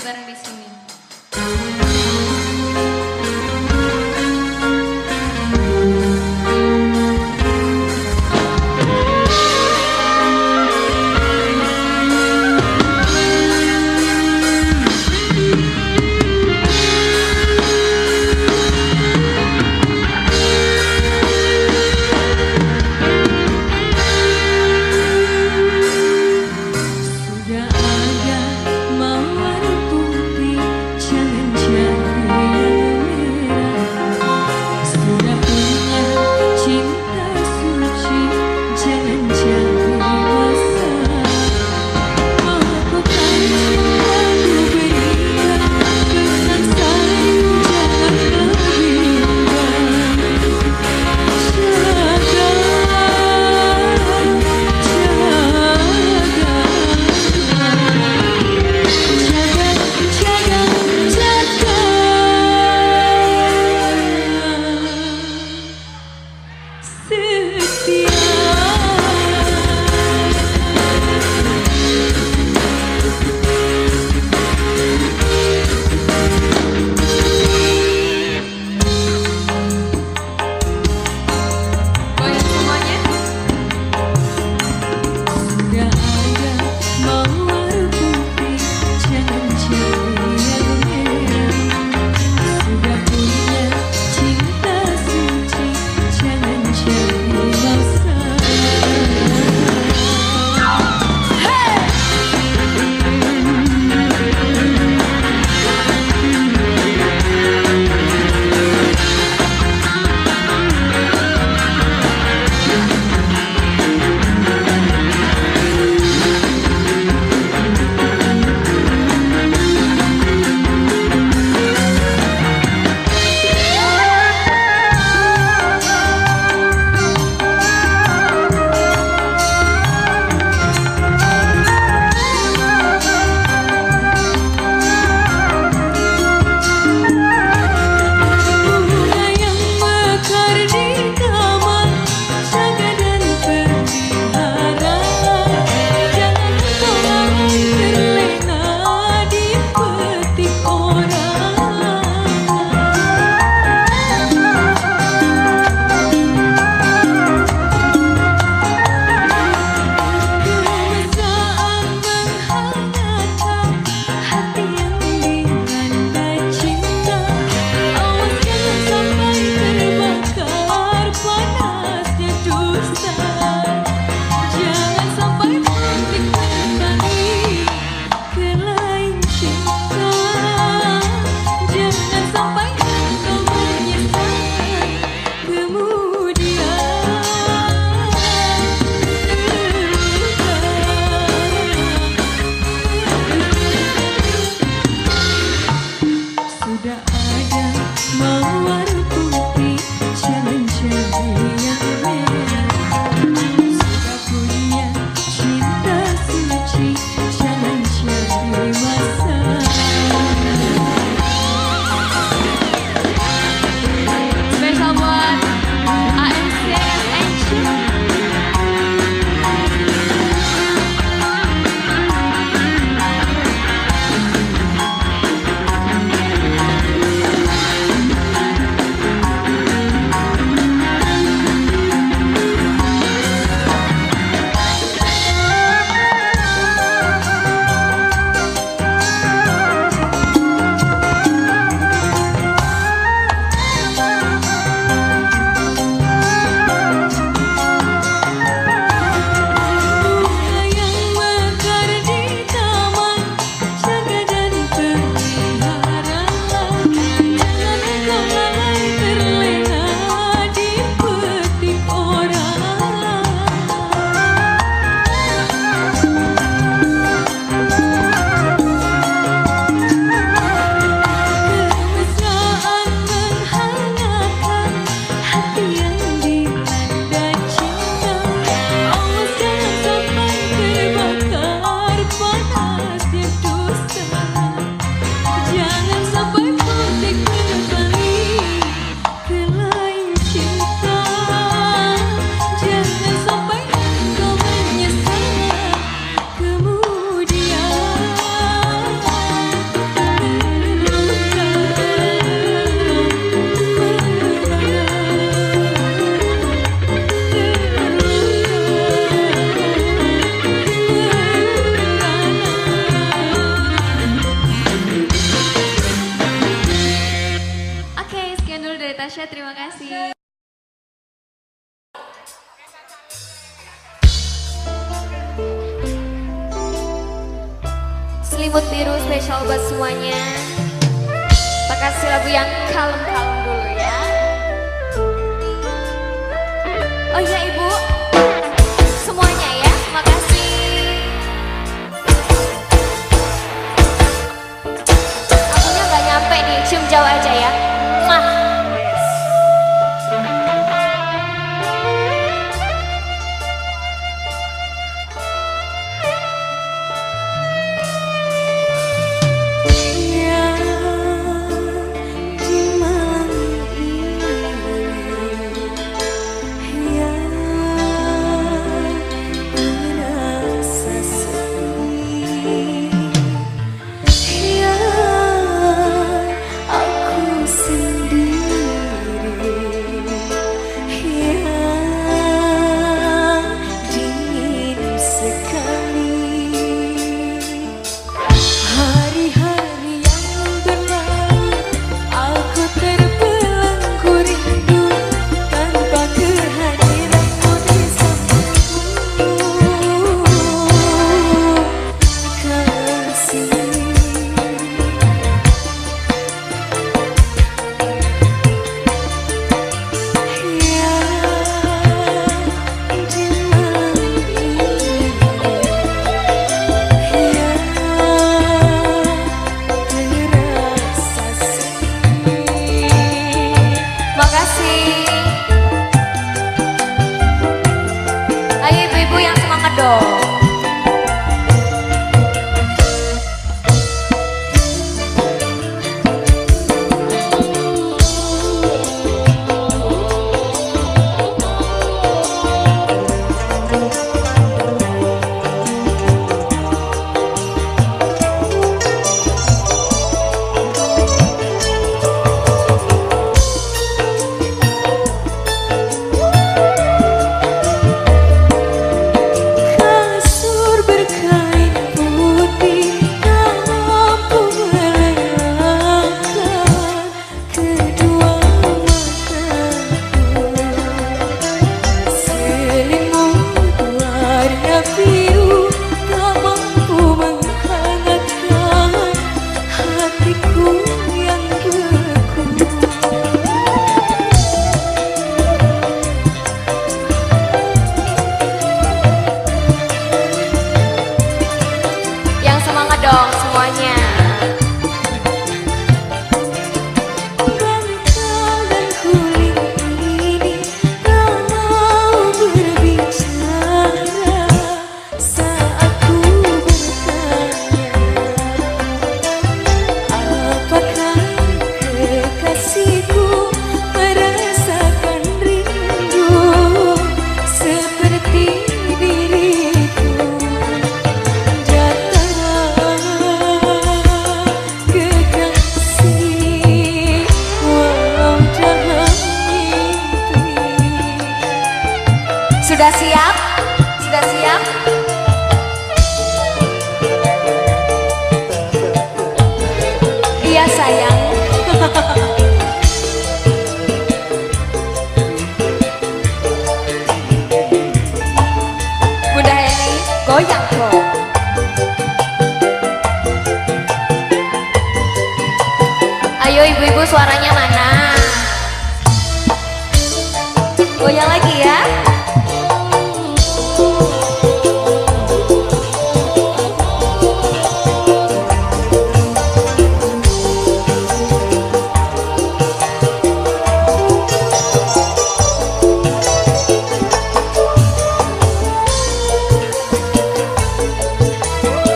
bareng di sini. Sudah ada mawar putih terima kasih. Selimut biru spesial buat semuanya. Makasih lagu yang kalem-kalem dulu ya. Oh iya Ibu, semuanya ya, makasih. Akunya nggak nyampe nih, cium jauh aja ya. Mwah. Sudah siap? Sudah siap? Iya sayang. Bunda Heni, goyang dong. Ayo ibu-ibu suaranya mana? Goyang lagi ya.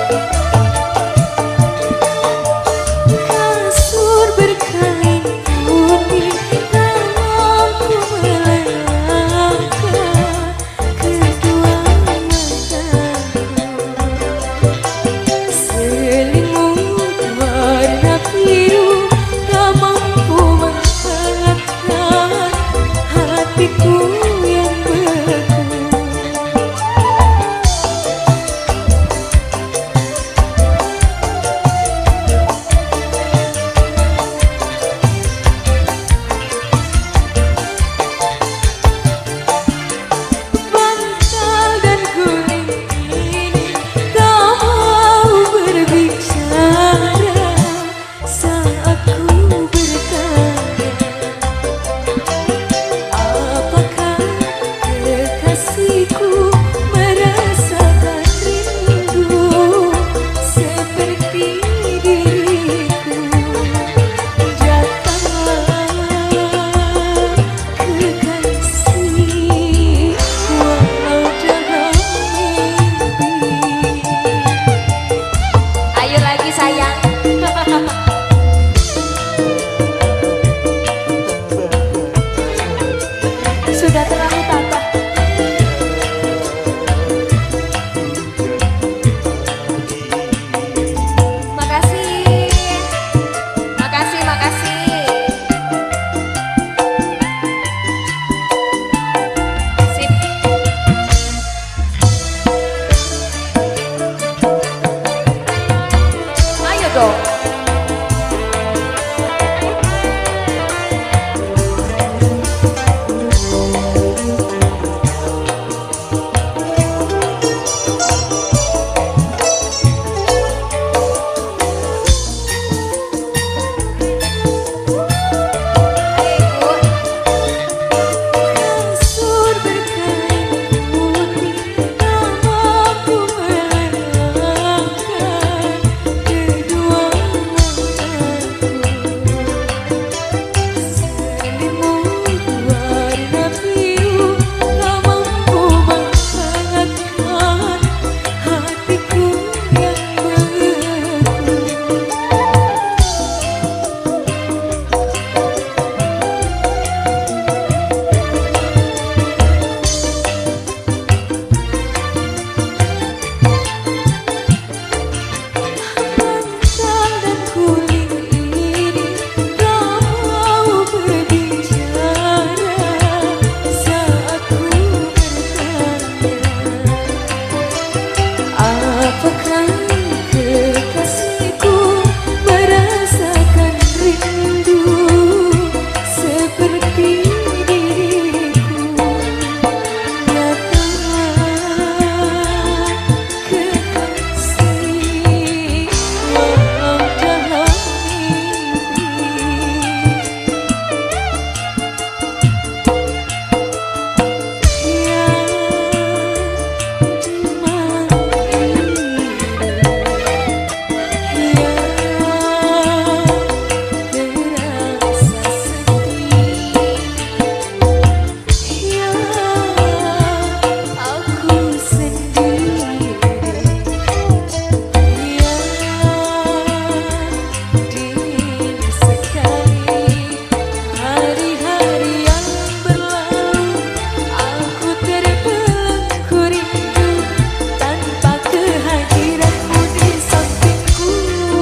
Kasur berkain ayo. Kasur berkain putih, namaku melelahkan kedua mataku. Selimut warna biru tak mampu menghangatkan hatiku yang beku. Mantel dan kulit ini tak mau berbicara saat ku bertanya, apakah kekasihku merasakan rindu seperti diriku? Datanglah kekasih walau dalam mimpi yang di malam ini, yang terasa sedih, yang aku sendiri, yang dingin sekali hari-hari yang berlalu. Aku terbelenggu rindu tanpa kehadiranmu di sampingku.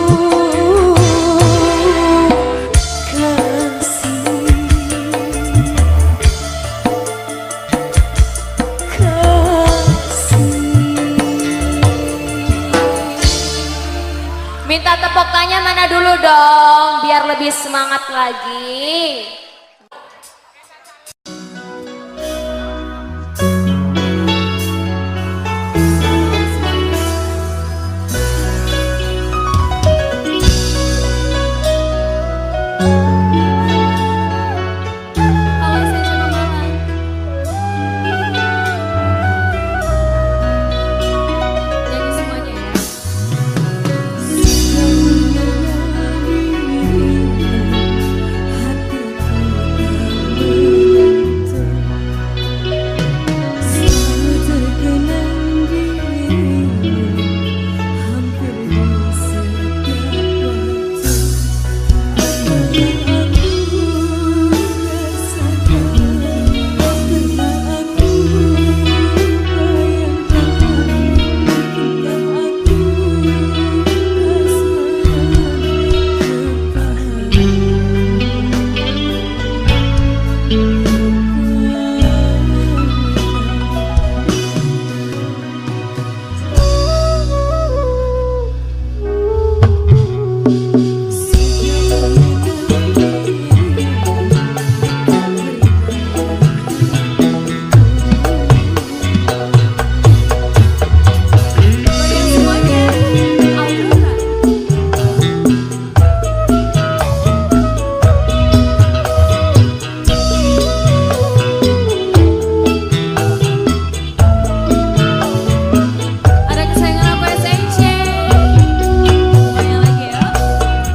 Minta tepuk tangannya mana dulu dong, biar lebih semangat lagi. Awasin sama mama. Nyanyi semuanya ya. Ada kesayangan aku SMC. Semuanya lagi ya.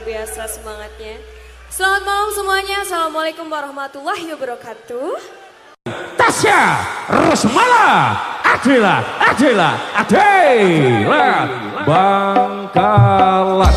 biasa semangatnya. Selamat malam semuanya, Assalamualaikum warahmatullahi wabarakatuh. Tasya Rosmala Adela Bangkalan.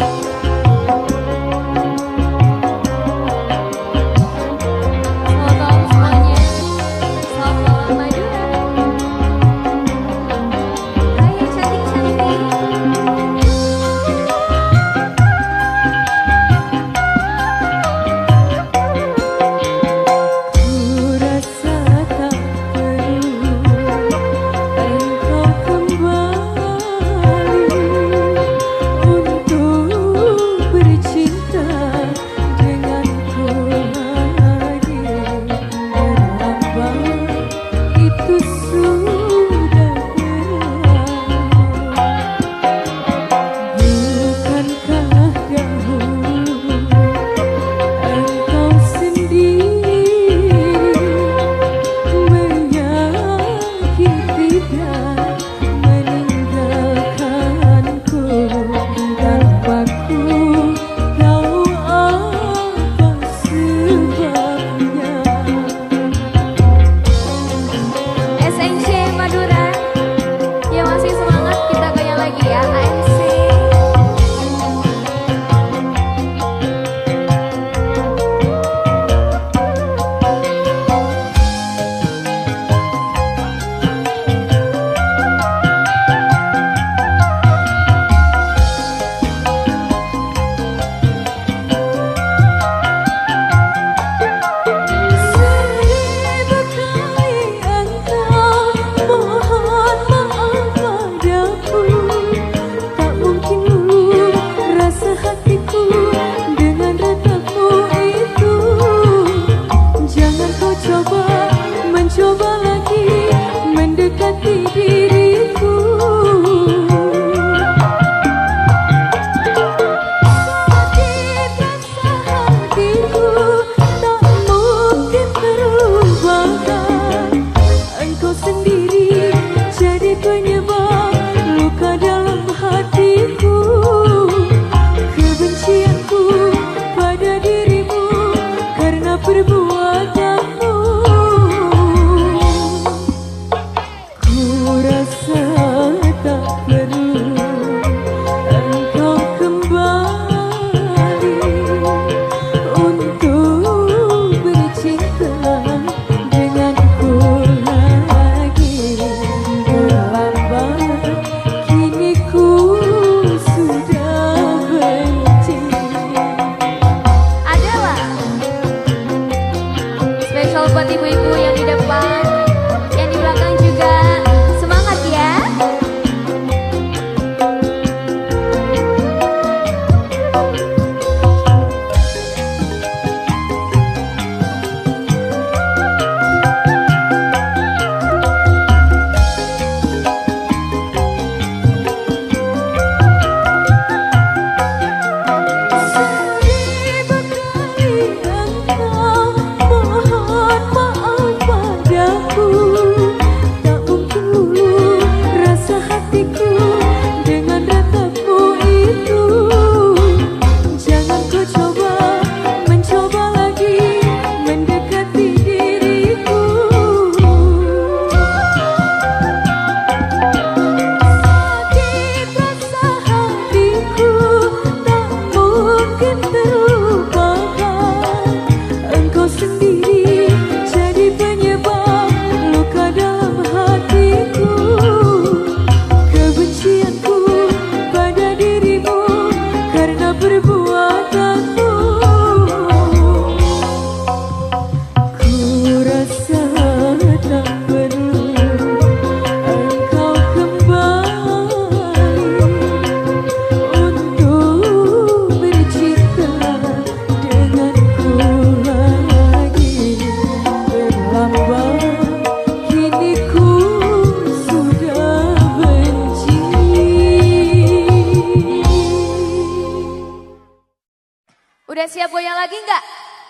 Udah siap goyang lagi nggak?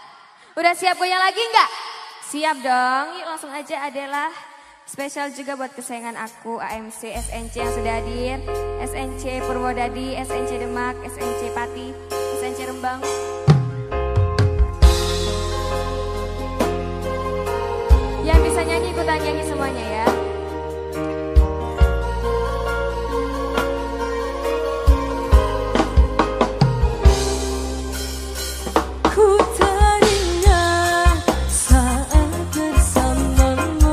Udah siap goyang lagi nggak? Siap dong, yuk langsung aja Adela. Spesial juga buat kesayangan aku, AMC, SNC yang sudah hadir, SNC Purwodadi, SNC Demak, SNC Pati, SNC Rembang. Yang bisa nyanyi ikutan nyanyi semuanya ya. Ku teringat saat bersamamu,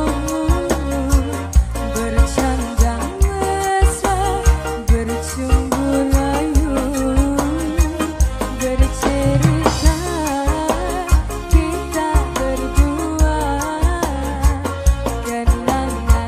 bercanda mesra, bercumbu layu, bercerita kita berdua, kenangan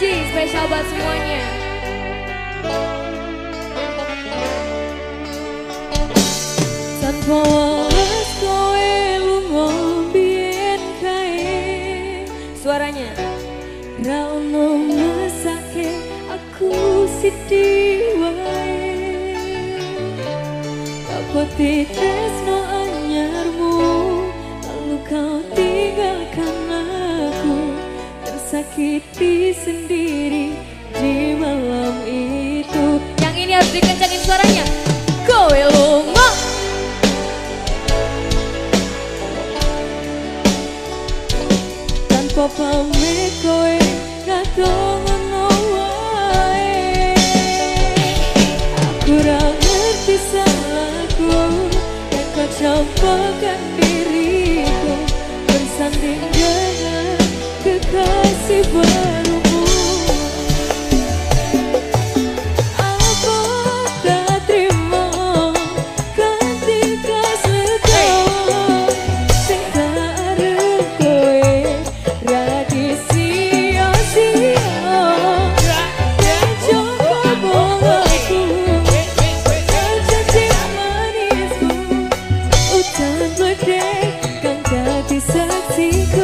Janji spesial buat semuanya. Tanpa waras kowe lunga biyen kae. Suaranya. Ra ono mesake aku sithik wae. Kapoti tresno anyarmu, lalu kau tinggalkan aku, tersakiti sendiri di malam itu. Yang ini harus dikencangin suaranya. Kowe lunga. Tanpa pamit kowe kadung ngono wae. Aku ra ngerti salahku, yang kau campakkan diriku bersanding dengan kekasih barumu. Aku tak terima ketika sekawan sing tak arep kowe ra disia-sia. Dan coba aku janji manisku, udan bedek kang dadi saksiku.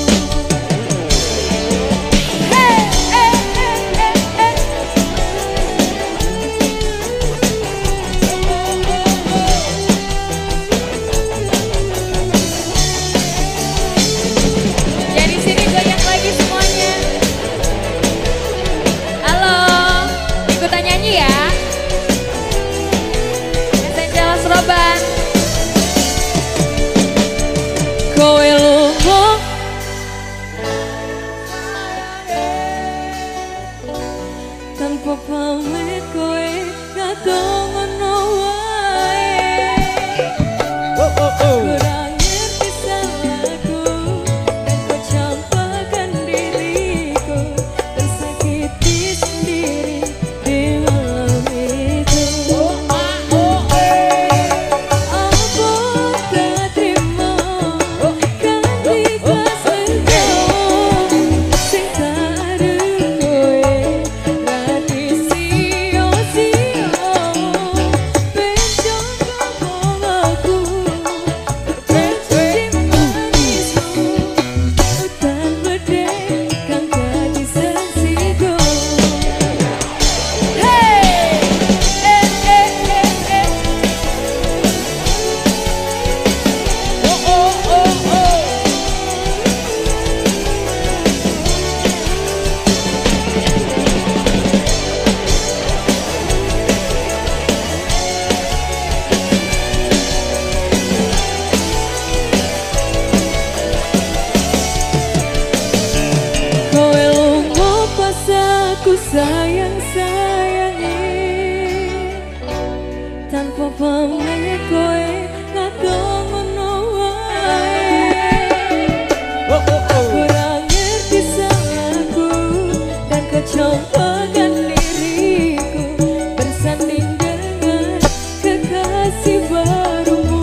Jadi sini goyang lagi semuanya. Halo, ikutan nyanyi ya. Essential Seroban. Kowe lunga tanpa pamit, kowe kadung ngono wae. Kurang ngerti salahku, dan kau campakkan diriku, tersakiti sendiri di malam itu. Aku tak terima ketika sekawan sing tak arep kowe ra disia-sia. Ben coba aku janji manismu, udan bedek kang dadi saksiku. Kowe lunga pas aku sayang-sayangi, tanpa pamit kowe kadung ngono wae. Aku ra ngerti salahku, dan kau campakkan diriku bersanding dengan kekasih barumu.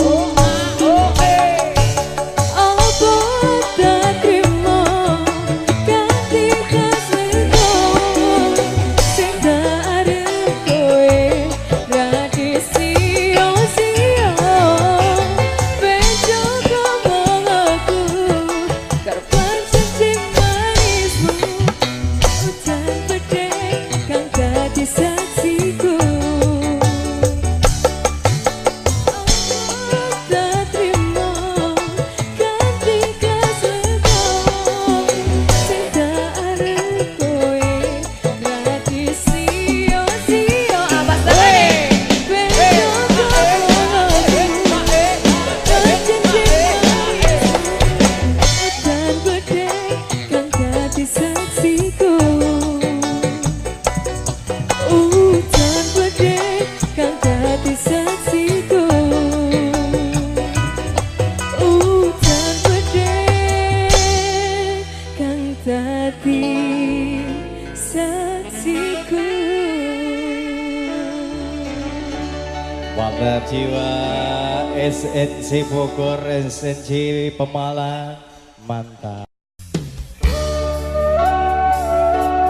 Aku tak terima ketika sekawan sing tak arep kowe ra disia-sia. Ben coba aku karpan janji manismu, udan bedek kang dadi saksiku. Tak terima ketika sekawan sing tak arep kowe ra disia-sia. Awas tangannya. Ben coba aku janji manismu, udan bedek kang dadi saksiku. Udan bedek kang dadi saksiku. Udan bedek kang dadi saksiku. Wabah jiwa SNC Bogor, SNC Pemalang, mantap.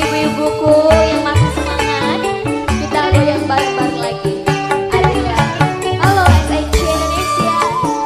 ibu-ibuku yang masih semangat, kita goyang bareng-bareng lagi. Adila. Halo SIC Indonesia.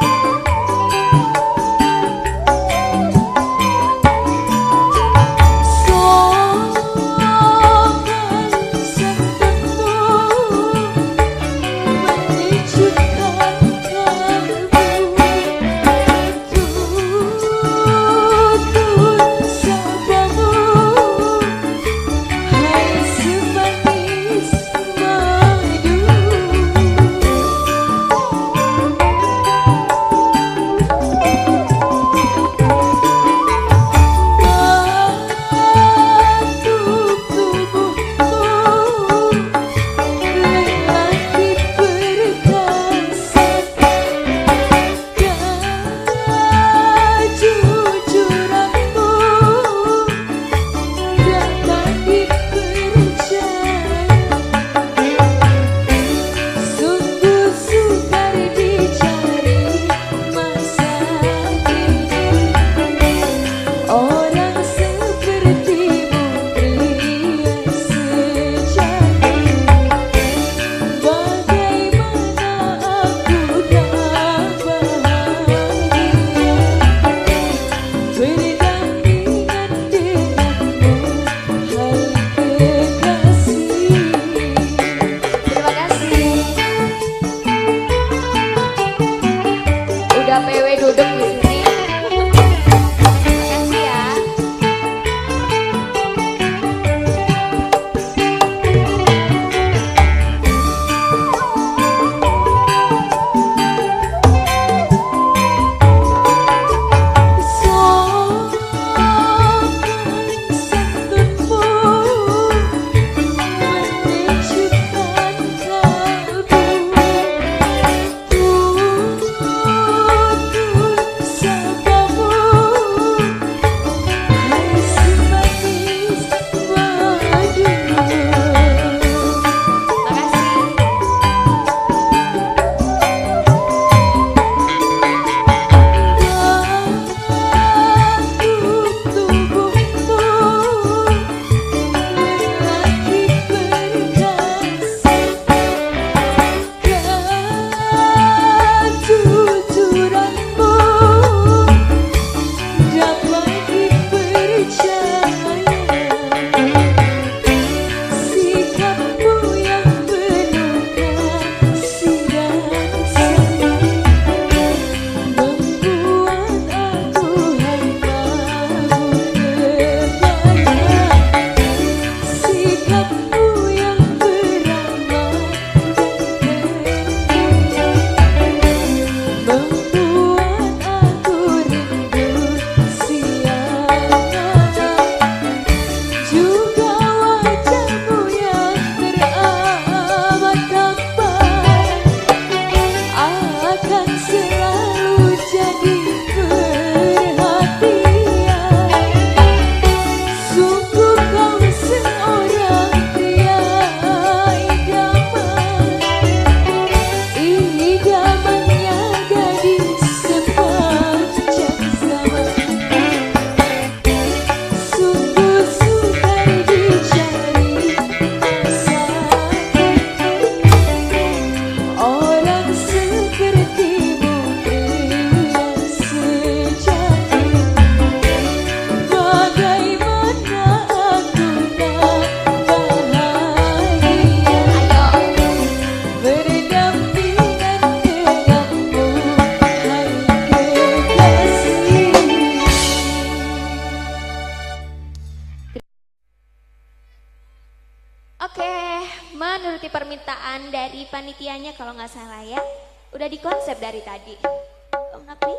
menuruti permintaan dari panitianya kalau nggak salah ya. Udah dikonsep dari tadi. Om Nakri.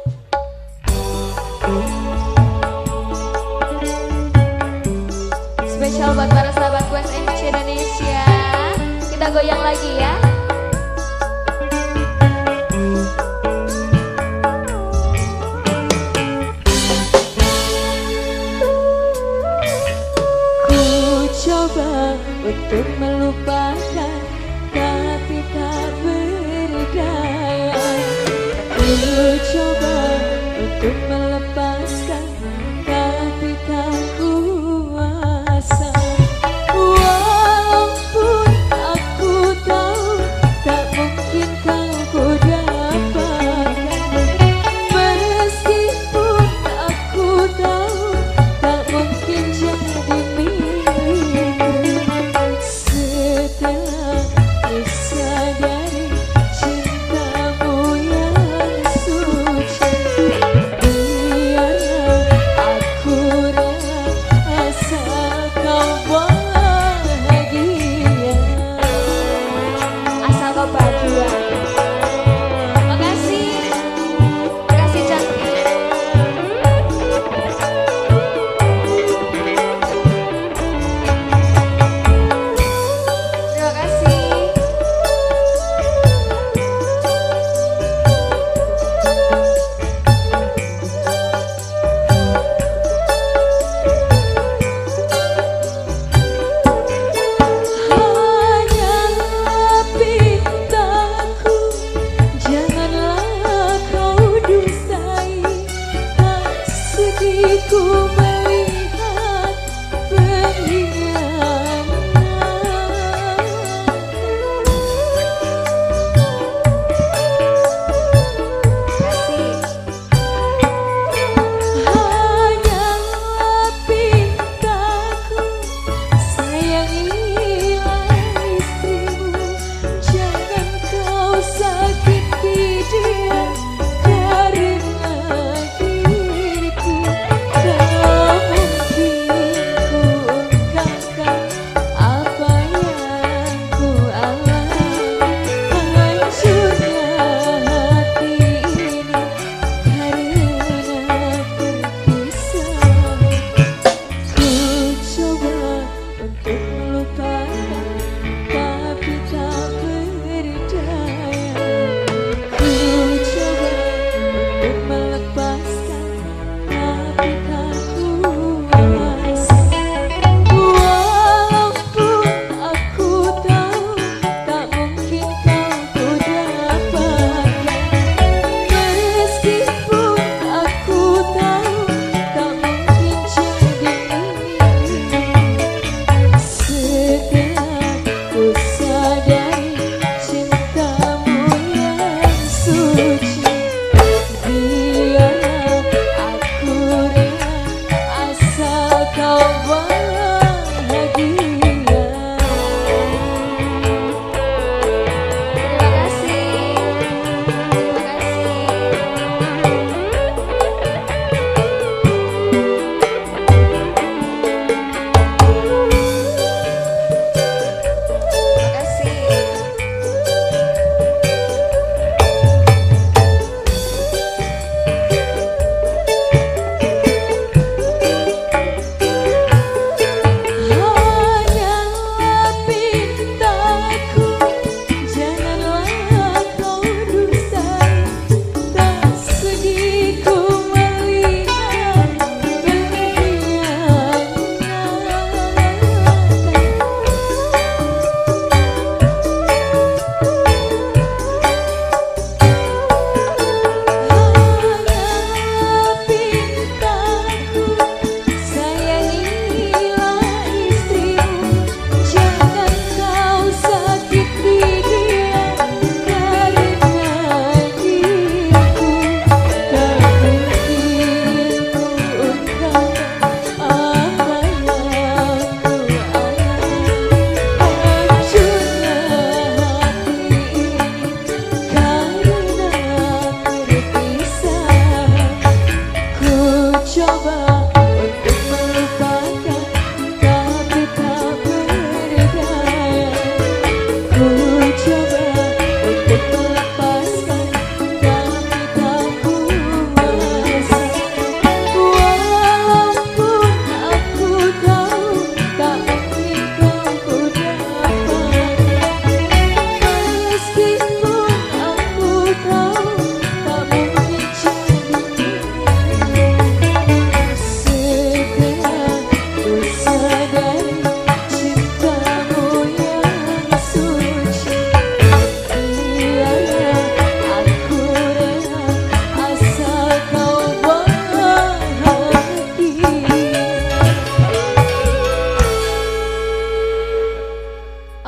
Spesial buat para sahabat Quest MC Indonesia. Kita goyang lagi ya. Ku coba untuk melupakan tapi tak berdaya. Ku coba untuk melepaskan tapi tak kuasa.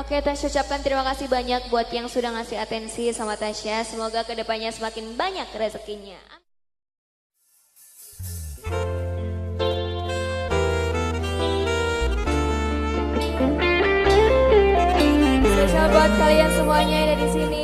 Oke, Tasya ucapkan terima kasih banyak buat yang sudah ngasih atensi sama Tasya. Semoga kedepannya semakin banyak rezekinya. Spesial buat kalian semuanya yang ada di sini.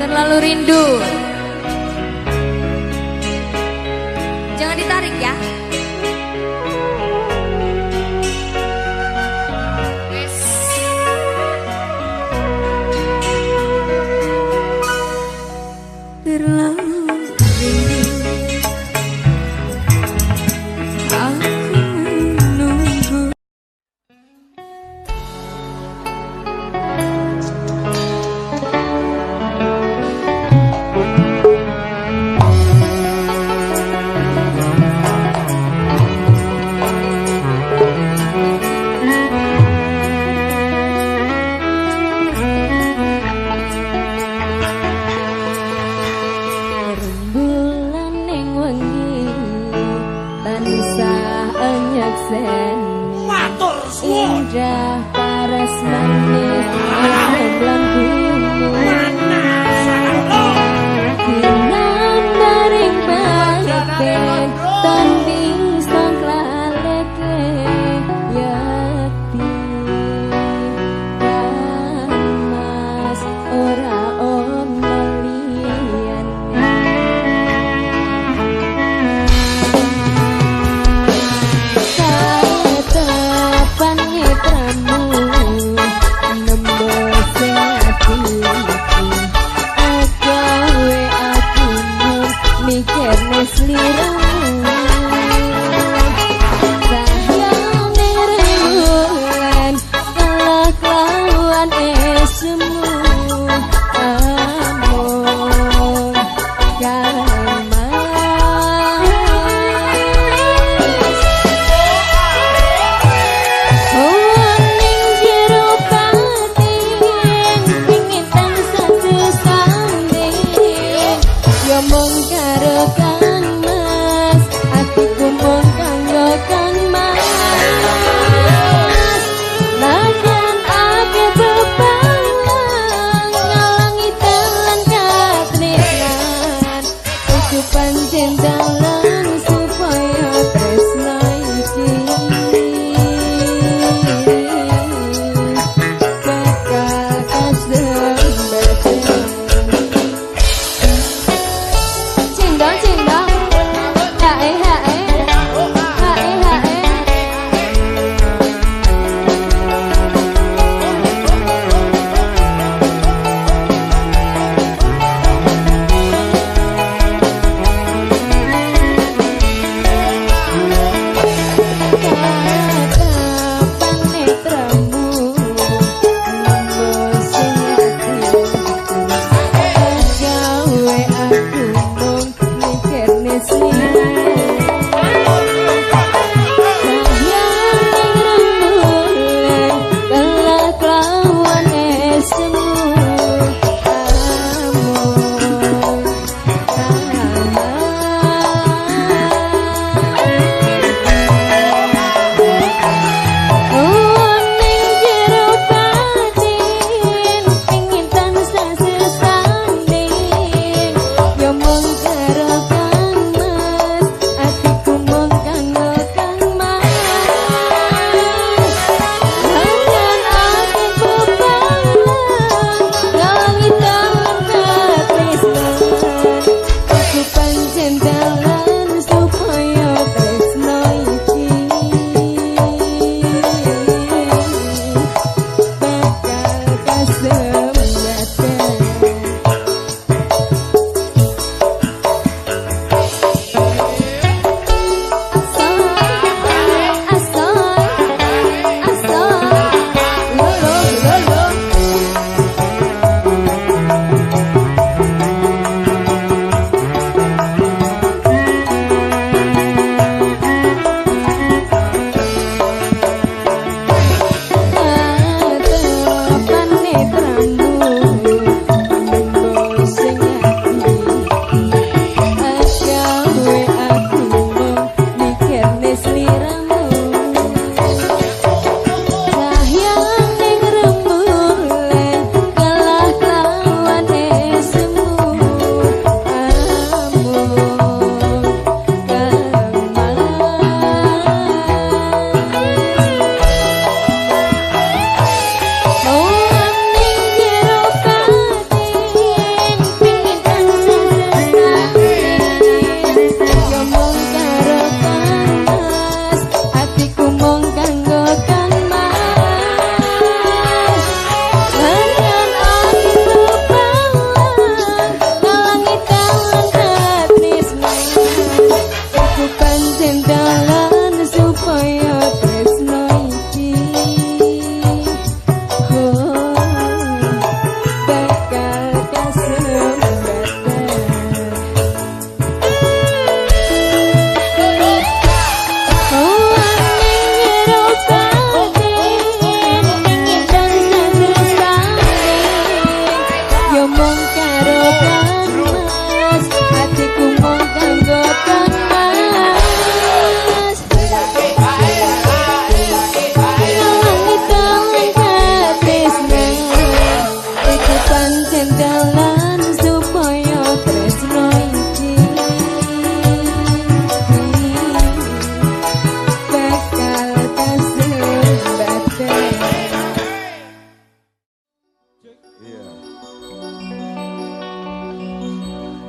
Terlalu rindu. Jangan ditarik ya. Terlalu rindu. Aku menunggu.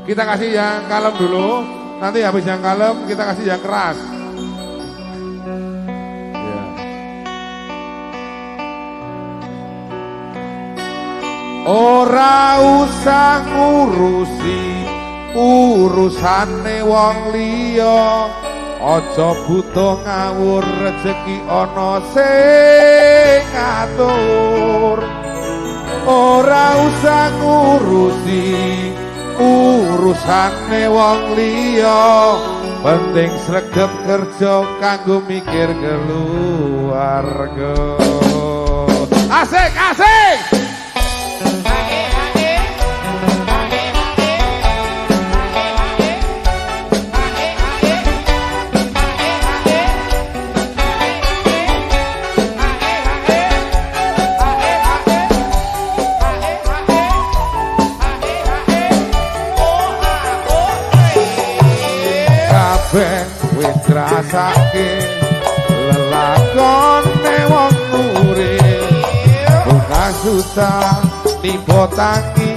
Kita kasih yang kalem dulu. Nanti habis yang kalem kita kasih yang keras. Ya. Ora usah ngurusi urusane wong liya, aja butuh ngawur, rezeki ana sing ngatur. Ora usah ngurusi urusane wong liya, penting sregep kerja kanggo mikir keluarga. Asik, asik. Ben wis rasake lelakone wong urip, bukan susah nipo tangi,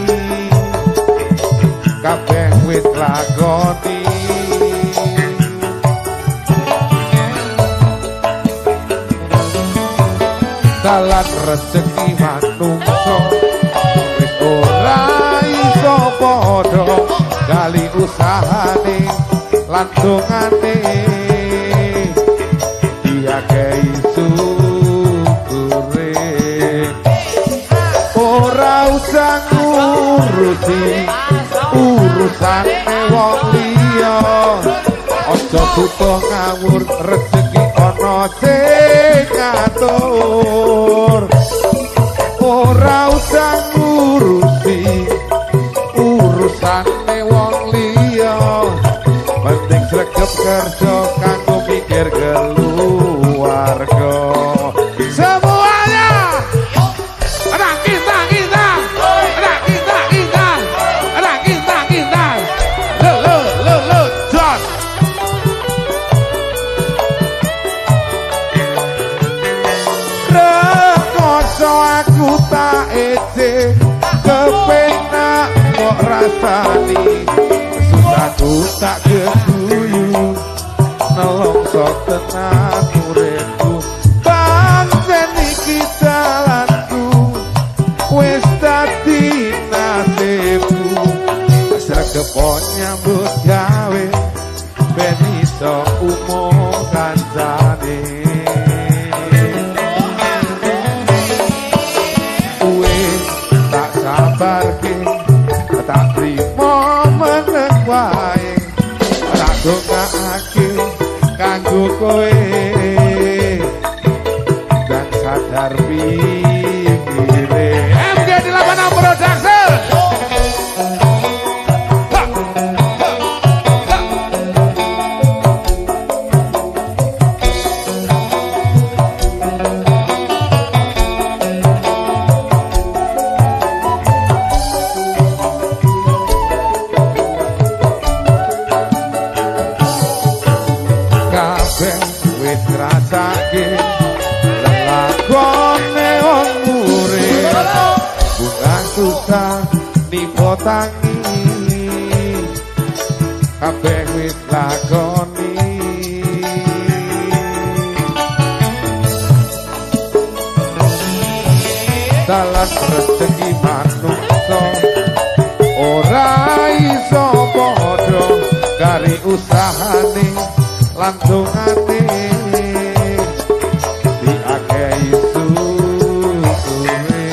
kabeh wis lakoni. Dalan rezeki manungsa wis ora iso padha, kali usahane lantungane dia kei syukure. Ora usah ngurusi urusane wong liya, aja butuh ngawur, rezeki ana sing ngatur. Ora usah ngurusi urusane wong liya, penting sregep kerja kanggo mikir keluarga. Semuanya anak kita anak kita anak kita lo John. Rekoso aku tak ece, kepenak kok rasani, aku tak keguyu, nelongso tenan uripku, pancen iki jalanku, wis dadi nasibku, sregep nyambut gawe, ben iso umum kancane. Wis tak sabarke, tak trimo meneng wae, tak dongakake kanggo kowe, dan sadar pikire. MD 86 Production. Wis ngrasake lelakone wong urip, bukan susah nipo tangi, kabeh wis lakoni. Dalan rezeki manungsa ora iso padha, kari usahane lantungane diakehi syukure.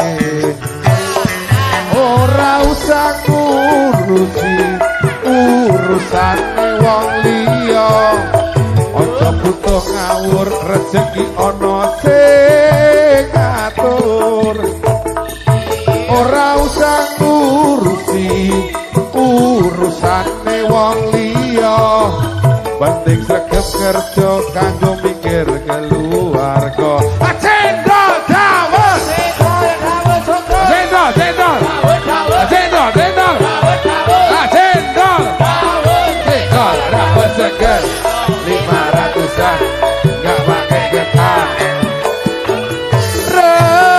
Ora usah ngurusi urusane wong liya, aja butuh ngawur, rezeki ana sing ngatur. Ora usah ngurusi urusane wong liya, penting sregep kerja kanggo mikir keluarga. Cendol dawuh, cendol cendol cendol cendol cendol cendol dawuh seger 500-an gak pakai getah.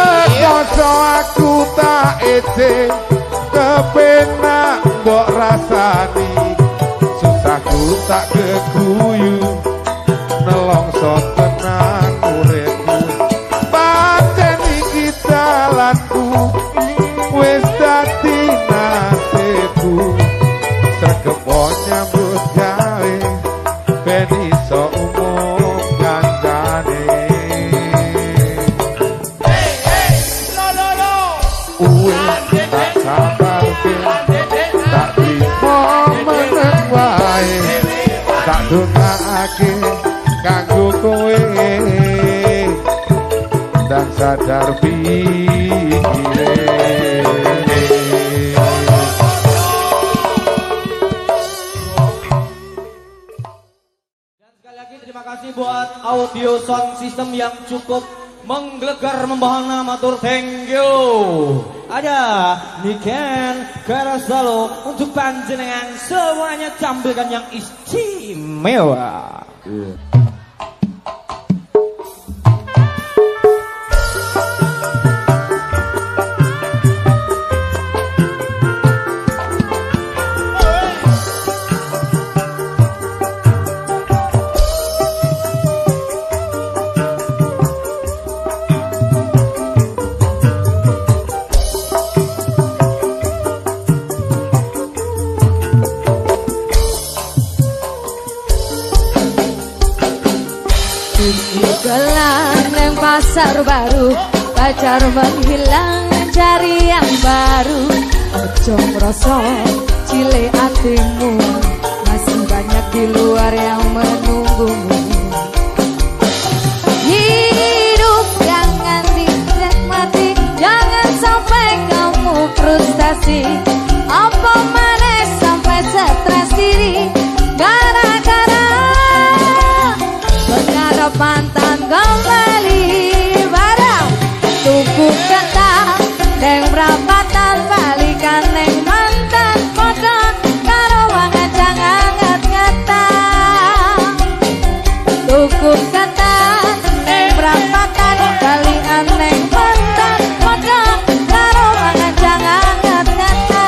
Rekoso aku tak ece, kepenak mbok rasa kuwe tak sabarke tak trimo meneng wae tak dongakake kanggo kowe dan sadar pikire. Terima kasih buat audio sound system yang cukup menggelegar membahana matur thank you. Ada Niken Karasalo untuk panjenengan semuanya tampilkan yang istimewa. Gelang yang pasar baru, pacar menghilang cari yang baru. Ojo merasa cile hatimu, masih banyak di luar yang menunggumu. Hidup jangan dinikmati, jangan sampai kamu frustasi. Apa mana sampai stres diri, gara-gara berharap mantan kembali barang tuku kata neng berapatan balikan neng mantan foto karo wangan jangan ngata tuku kata neng berapatan balikan neng mantan foto karo wangan jangan ngata.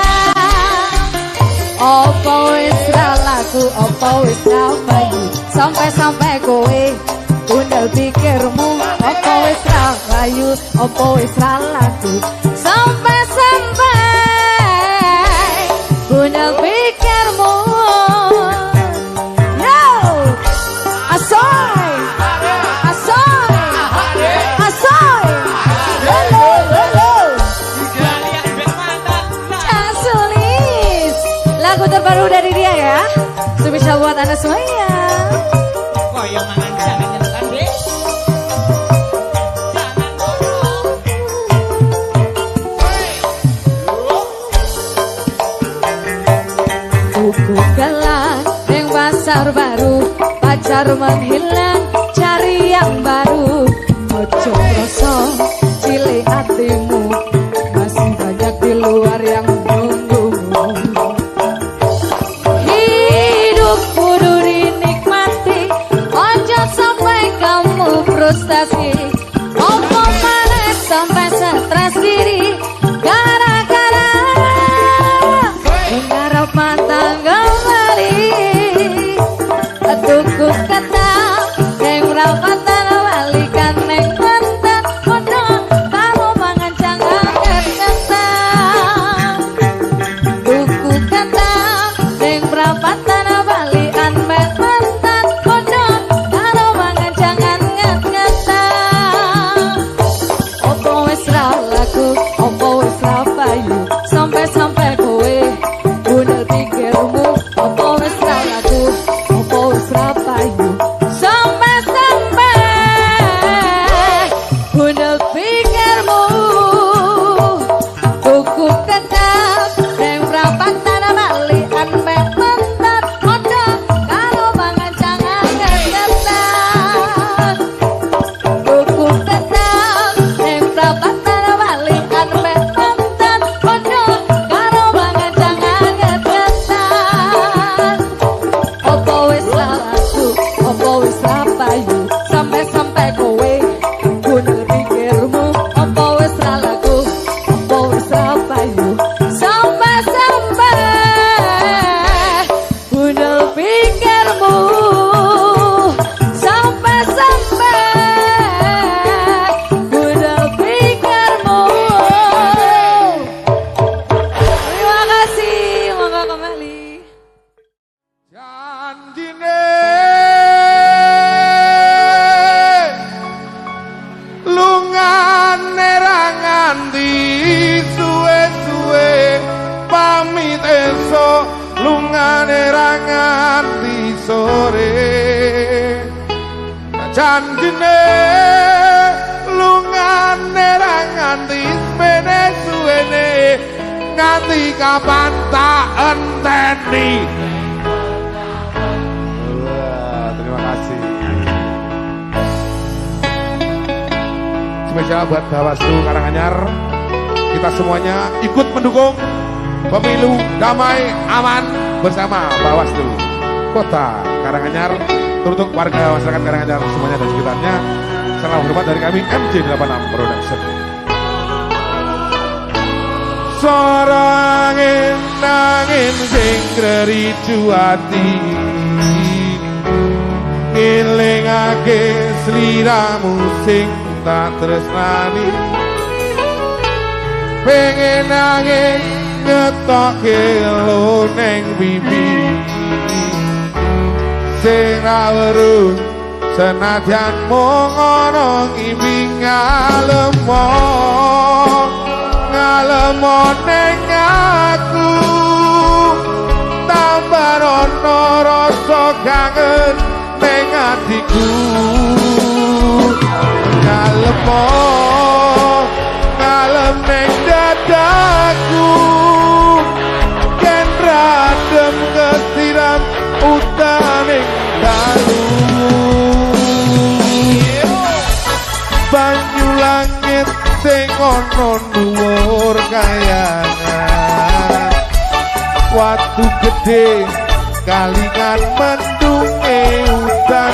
Opo wis ra laku opo wis ra bayi sampai kowe Bundel pikirmu opo wis ra kayu opo wis ra laku sampai bundel pikirmu. No asoy lolo Casulis lagu terbaru dari dia ya, spesial buat anda semuanya. Koyongan jangan nyentukan deh. Tuku gelang yang pasar baru, pacar menghilang cari yang baru. Ojo rasa cile hatimu, masih banyak di luar yang menunggumu. Hidup kudu dinikmati, ojo sampai kamu frustasi. Opo mana sampai stres diri, gara-gara mengharap mantan kembali. Tuku kata yang rapatan balikan neng mantan foto kamu mangan jangan kata. Tuku kata yang rapatan balikan neng mantan foto kamu mangan jangan kata. Opo wis ra laku opo wis ra payu sampai kowe bundel pikirmu. Opo wis ra laku opo wis ra payu sampai bundel pikirmu. Tuku tetap yang rapatan balikan mek mantan foto kalau mangan jangan ketetan. Tuku tetap yang rapatan balikan mek mantan foto kalau mangan jangan ketetan. Opo wis ra laku opo wis ra payu sampai kowe bundel pikirmu. Opo wis ra laku opo wis ra payu sampai bundel pikirmu. Sampai bundel pikirmu. Terima kasih, monggo kembali. Janjine lungane ra nganti lungane ra nganti sore janjine lungane ra nganti semene suwene nganti kapan tak enteni. Terima kasih. Spesial buat Bawaslu Karanganyar. Kita semuanya ikut mendukung pemilu damai aman bersama Bawaslu Kota Karanganyar. Untuk warga masyarakat Karanganyar semuanya dan sekitarnya, salam hormat dari kami MJ86 Production. Sorangin nangin sing kericu ati ngelingake sliramu sing tak tresnani pengen nangin ngetokke lo neng bibi sing weruh senadyan mung ana ngimpi ngalemo ning aku tambah ana rasa kangen ning atiku ngalem ning dadaku yen radem kesiram utaning dalu banyu langit sing ana dhuwur kayangan watu gedhe kalingan mendunge udan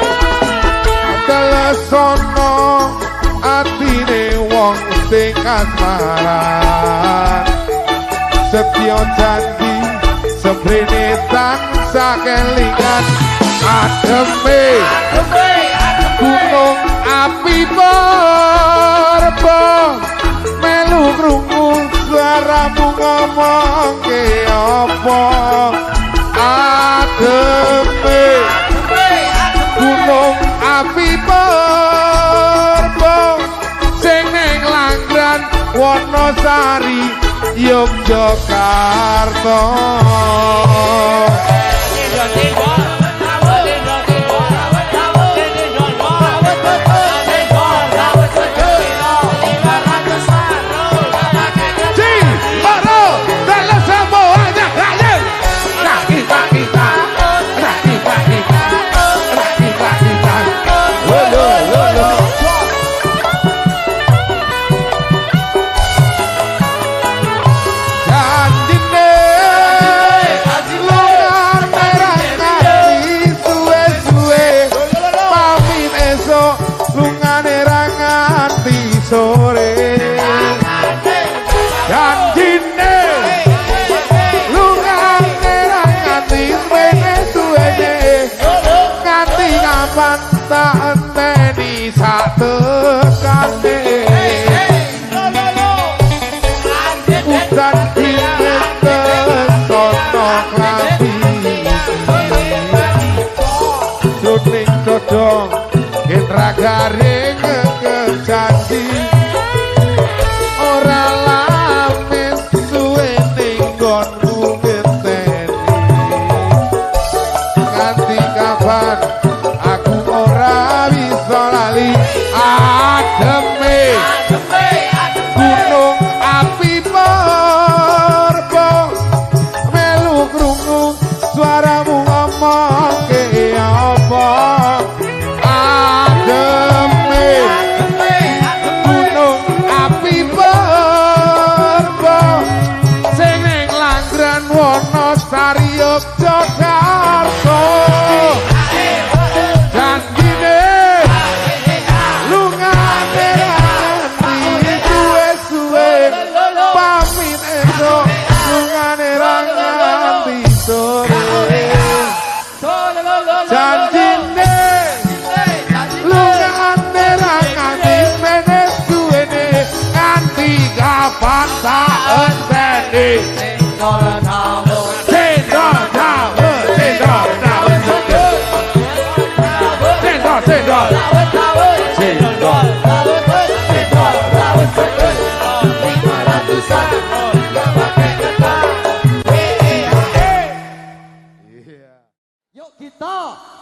telesono atine wong sing kasmaran setya janji sebrene tansah kelingan ademe gunung api porbo melu krungu suaramu ngomong ke apa ademe gunung api porbo sing ning Langran Wonosari Yogyakarta. Tak enteni sak tekane udan dinten sono klambi jroning dodong gendra garing kejanji ora lamis suwe ning nggonku ngenteni nganti kapan ademe gunung api porbo melu krungu suaramu ngomong ke apa ademe gunung api porbo sing ning Langran Wonosari Yogyakarta.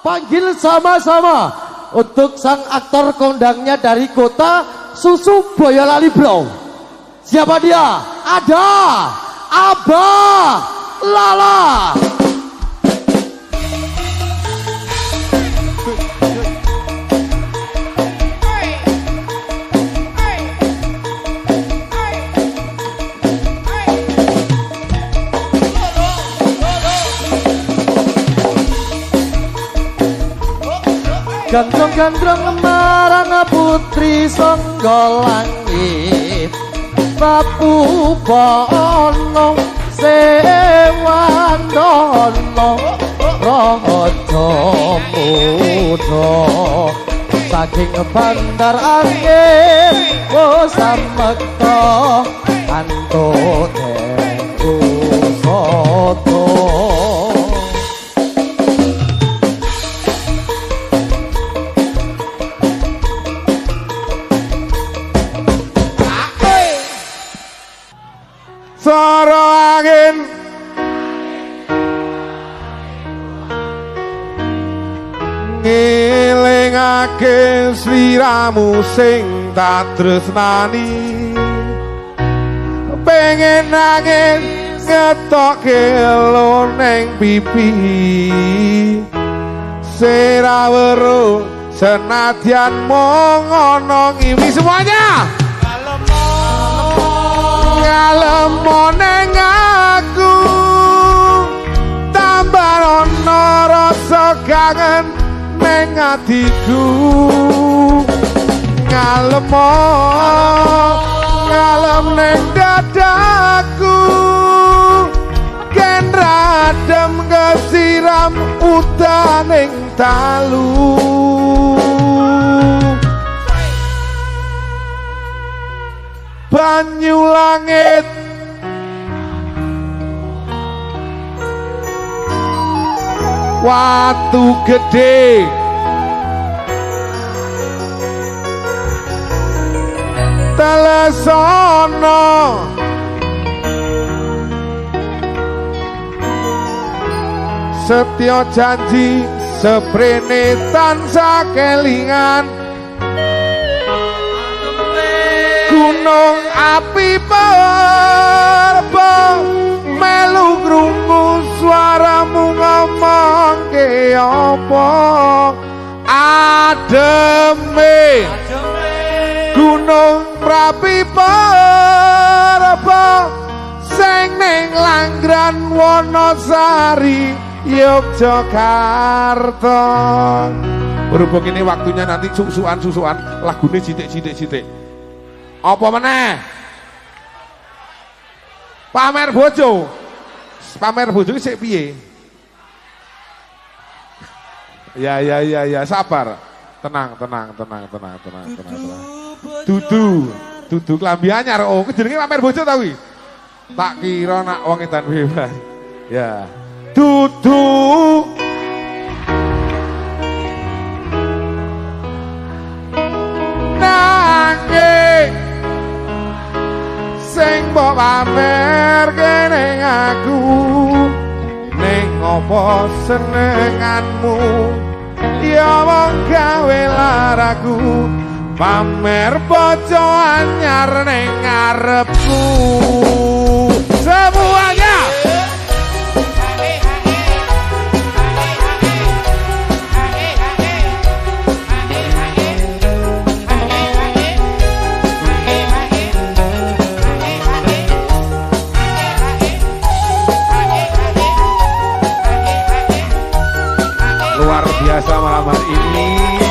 panggil sama-sama untuk sang aktor kondangnya dari kota Susu Boyolali Bro. Siapa dia? Ada Abah Lala. Gandrung-gandrung marang putri sangga langit, Bapu Bono Sewandono Raja Muda saking bandar angin samekta antut deku soto. Soro angin ngelingake sliramu sing tak tresnani, pengen nangis ngetokke loneng pipi, sira weruh senadyan mung ana ngiwi semuanya. Ngalem neng aku tambah ana rasa kangen neng atiku. Ngalem neng dadaku ken radem kesiram utaning talu. Banyu langit watu gede telesono setya janji seprene tansah kelingan. Gunung api perpo melu krungu suaramu ngomong ke apa ademe. Gunung Merapi perpo sing ning Langgran Wonosari Yogyakarta. Berhubung ini waktunya nanti susuan lagune sithik-sithik. Apa meneh? Pamer bojo. Pamer bojo sik piye? Ya, sabar. Tenang. Dudu klambi anyar. Oh, jenenge pamer bojo ta kuwi? Tak kira nak wong edan bebas. Ya. Dudu nanging sing mbok pamer kene aku ning apa senenganmu ya wong gawe laraku pamer bojo anyar ning ngarepku semuanya. Luar biasa malam hari ini.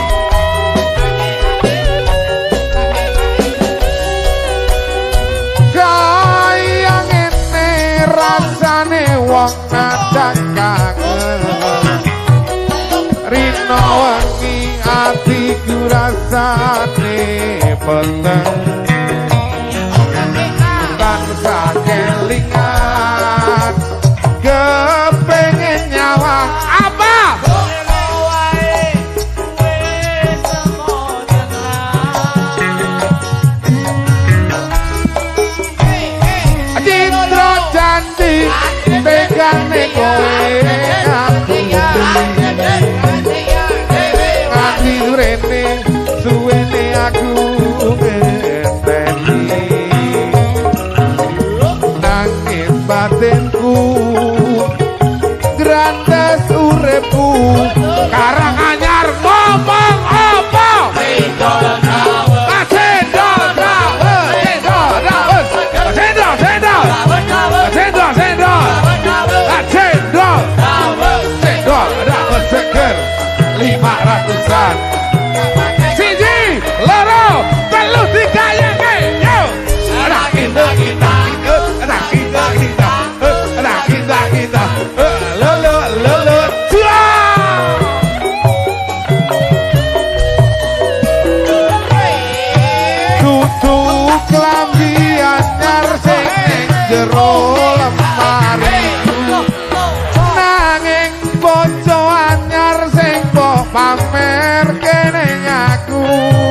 Kaya ngene rasane wong ngajak kangen. Rino wengi atiku rasane peteng. Tansah kelingan kepengen nyawang apa? Janji tegane kowe aku aku ngenteni nanging batinku grandes uripku Karanganyar ngomong apa cendol dawet cendol dawet cendol dawet cendol cendol cendol cendol cendol dawet cendol dawet seger 500-an siji loro telu tiga yenge yo ada kita kita ada kita kita ada kita kita lolo lolo tutup klambi anyar sing ning jero lemari nanging bojo anyar sing mbok pamer kene aku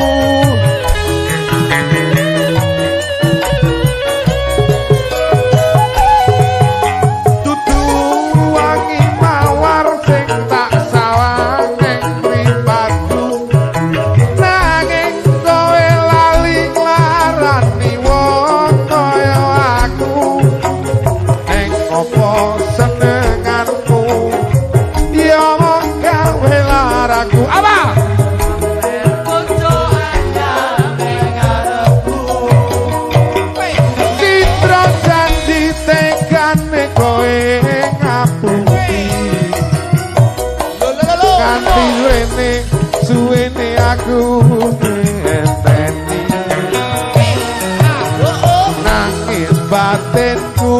dudu wangi mawar sing tak sawang ning mripatku nanging kowe lali nglarani wong kaya aku ning opo senenganmu ya mong gawe laraku apa Citra janji tegane kowe ngaputi kanthi rene suwene aku ngenteni nangis batinku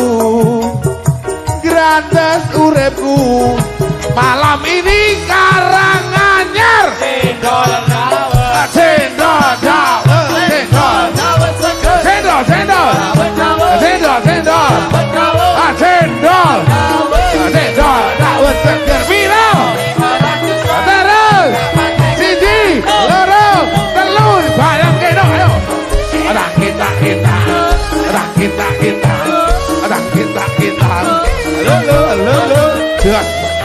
grandes uripku malam ini Karanganyar cendol dawet cendol dawet cendol cendol cendol cendol cendol cendol cendol dawet seger piro terus siji loro telu bayang kena ayo ada kita kita ada kita kita ada kita kita lolo lolo jelas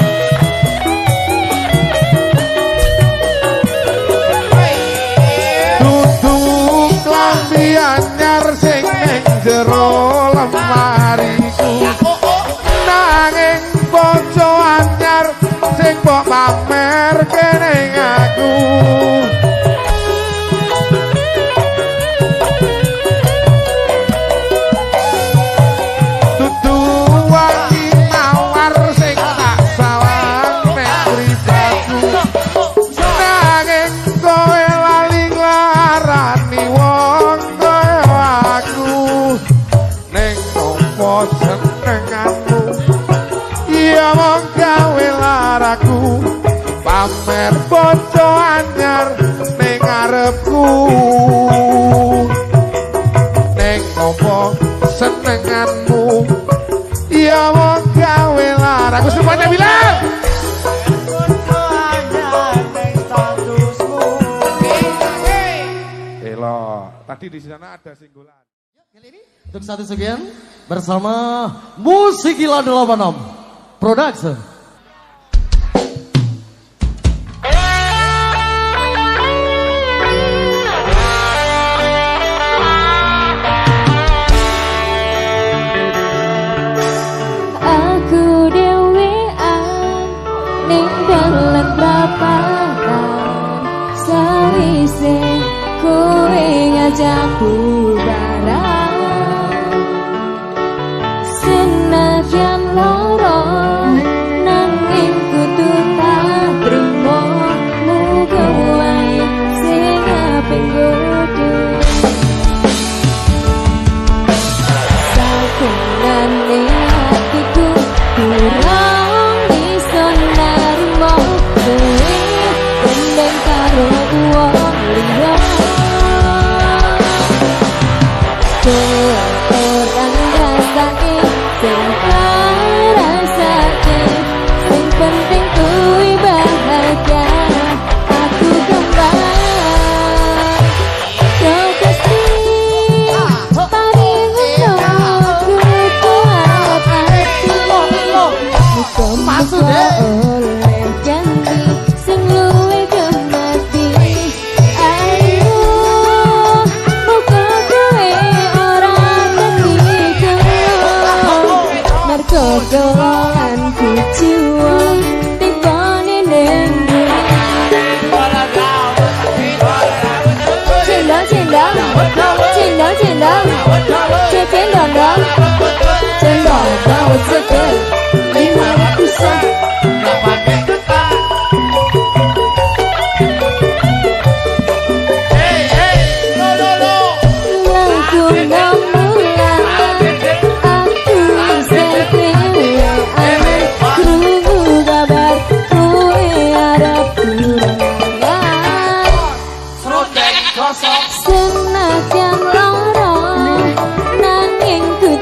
tutup klambi anyar sing ning jero lemariku nanging bojo anyar sing mbok pamer kene aku dudu wangi mawar sing tak sawang ning mripatku nanging kowe lali nglarani wong kaya aku ning opo senenganmu ya mong gawe laraku pamer bojo anyar ning ngarepku ning opo senenganmu ya mong gawe laraku semuanya bilang tadi di sana ada singgulan. Untuk satu sekian bersama Musik Gila 86 Production. Aku dewean ning dalan bapakan sawise kowe ngajak bubaran senajan loro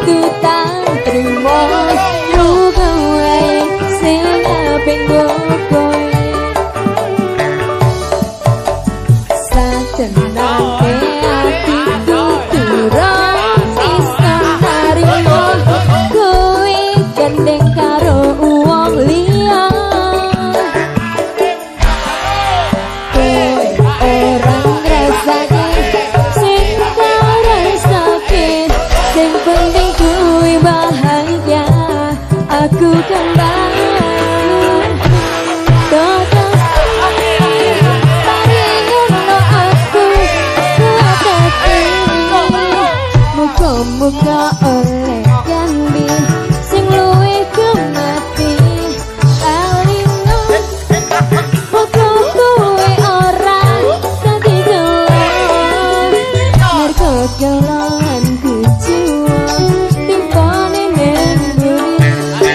aku tak terima lupa wae sing pengo kowe satenane atiku turun bisa narimo kowe gandeng karo wong liya kowe orang ngrasake sing rasake sing penting kuwi bahagia aku kembali muka oleh jambi sing luwih kemati alingo muka kuwe ora dadi gelem mergo kelangan kujiwa timpane ning buri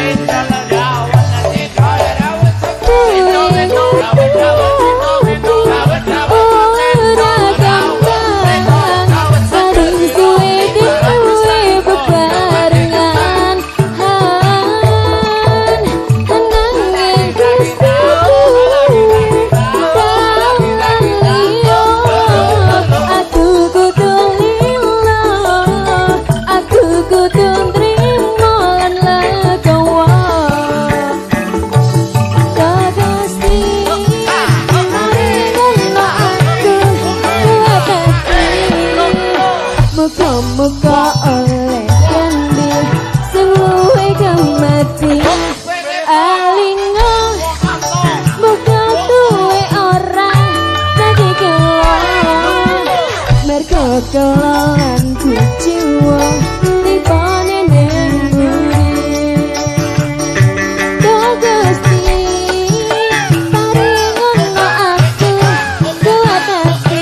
muka oleh jambi sing luwih kemati alingo muka tuwe ora dadi gelem mergo kelangan kujiwa tipane ning buri Gusti paringono aku kuat hati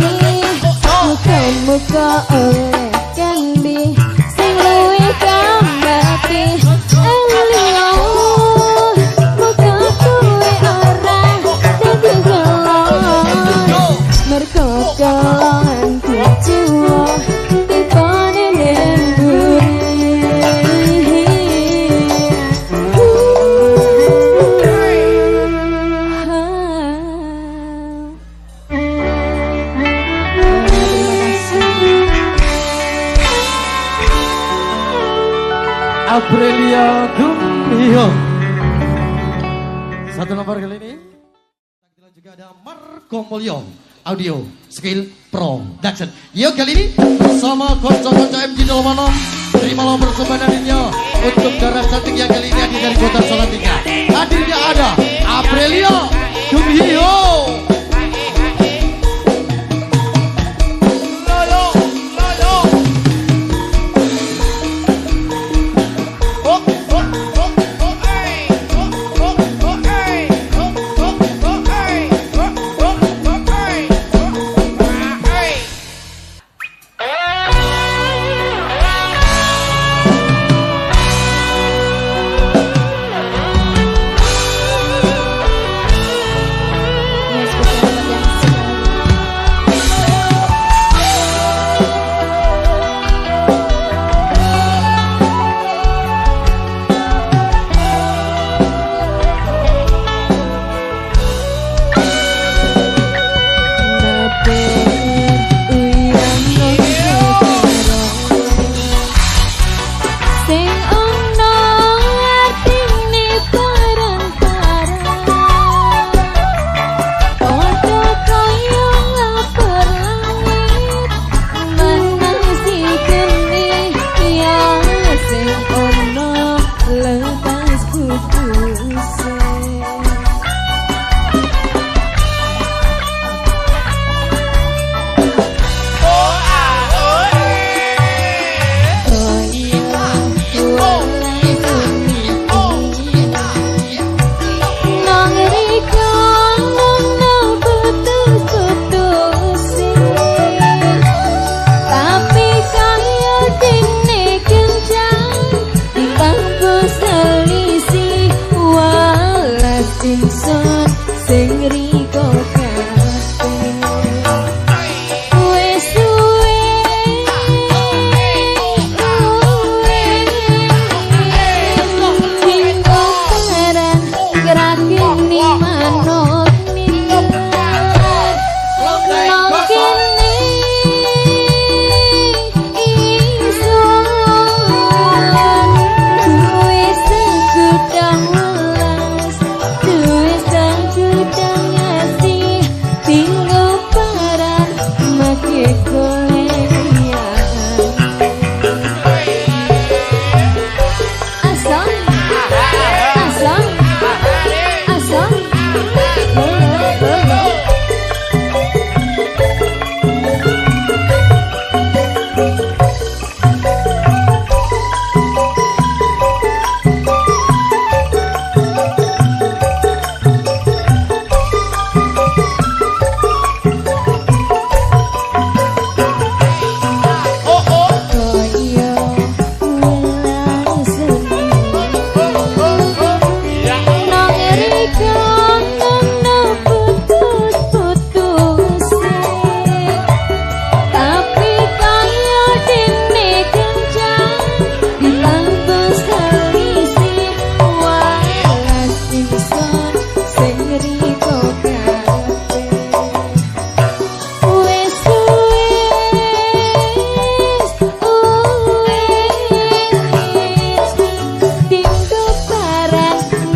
muka oleh sing luwih kembati elingo muka kuwe ora dadi gelem mergo kelangan kujiwa tipane ning Aprilia Gumio. Satu nomor kali ini. Kita juga ada Marco Mulyo Audio Skill Production. Yuk kali ini bersama konco-konco MG Dolomano. Terimalah persembahan darinya untuk darah cantik yang kali ini hadir dari kota Salatiga. Hadirnya ada Aprilia Gumio.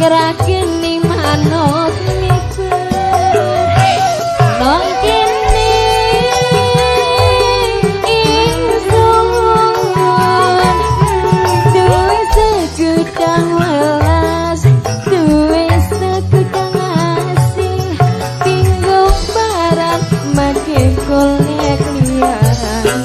ngerakeni manuk niper nong kene ingsun duwe segudang welas duwe segudang asih tinggo barang make golek liyan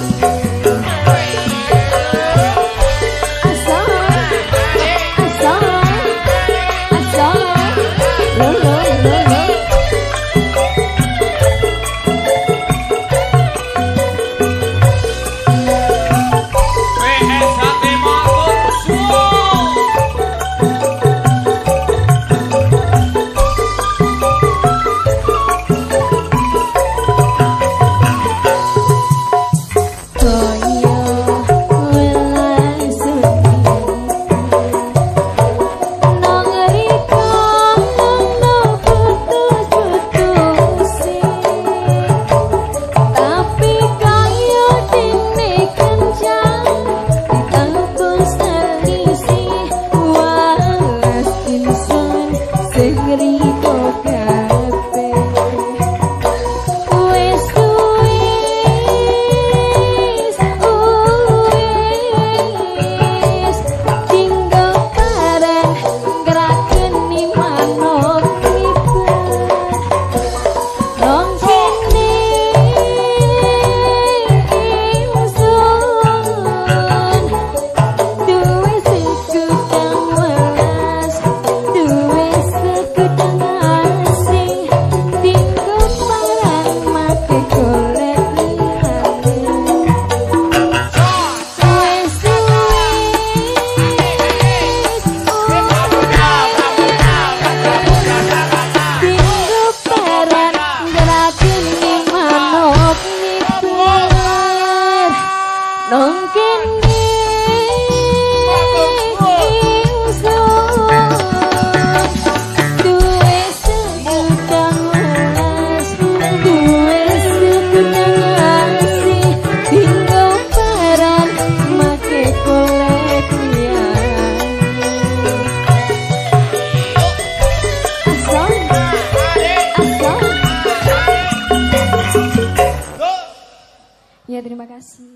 Ya terima kasih.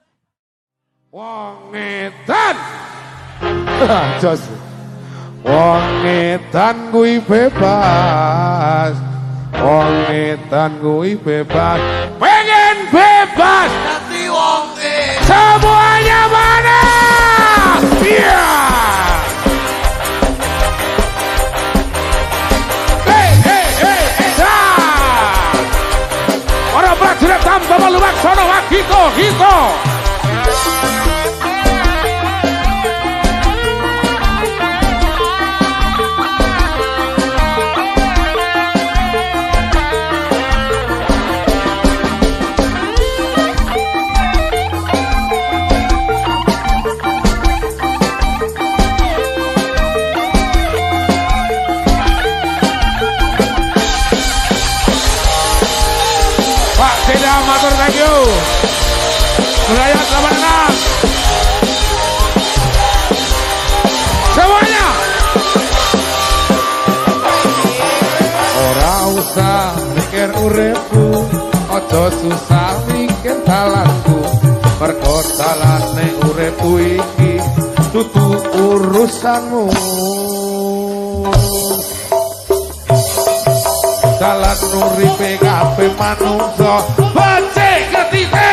Wong edan. Jos. Wong edan kuwi bebas. Wong edan kuwi bebas. Pengen bebas. Nanti wong Semuanya mana? Iya. Orang prajurit tambah maluak sono wakiko hiko. Matur thank you. Berlayar selamat datang. Semuanya. Ora usah mikir uripku, aja susah mikir dalanku. Mergo dalane uripku iki dudu urusanmu. Dalan uripe kabeh manungsa becik ketite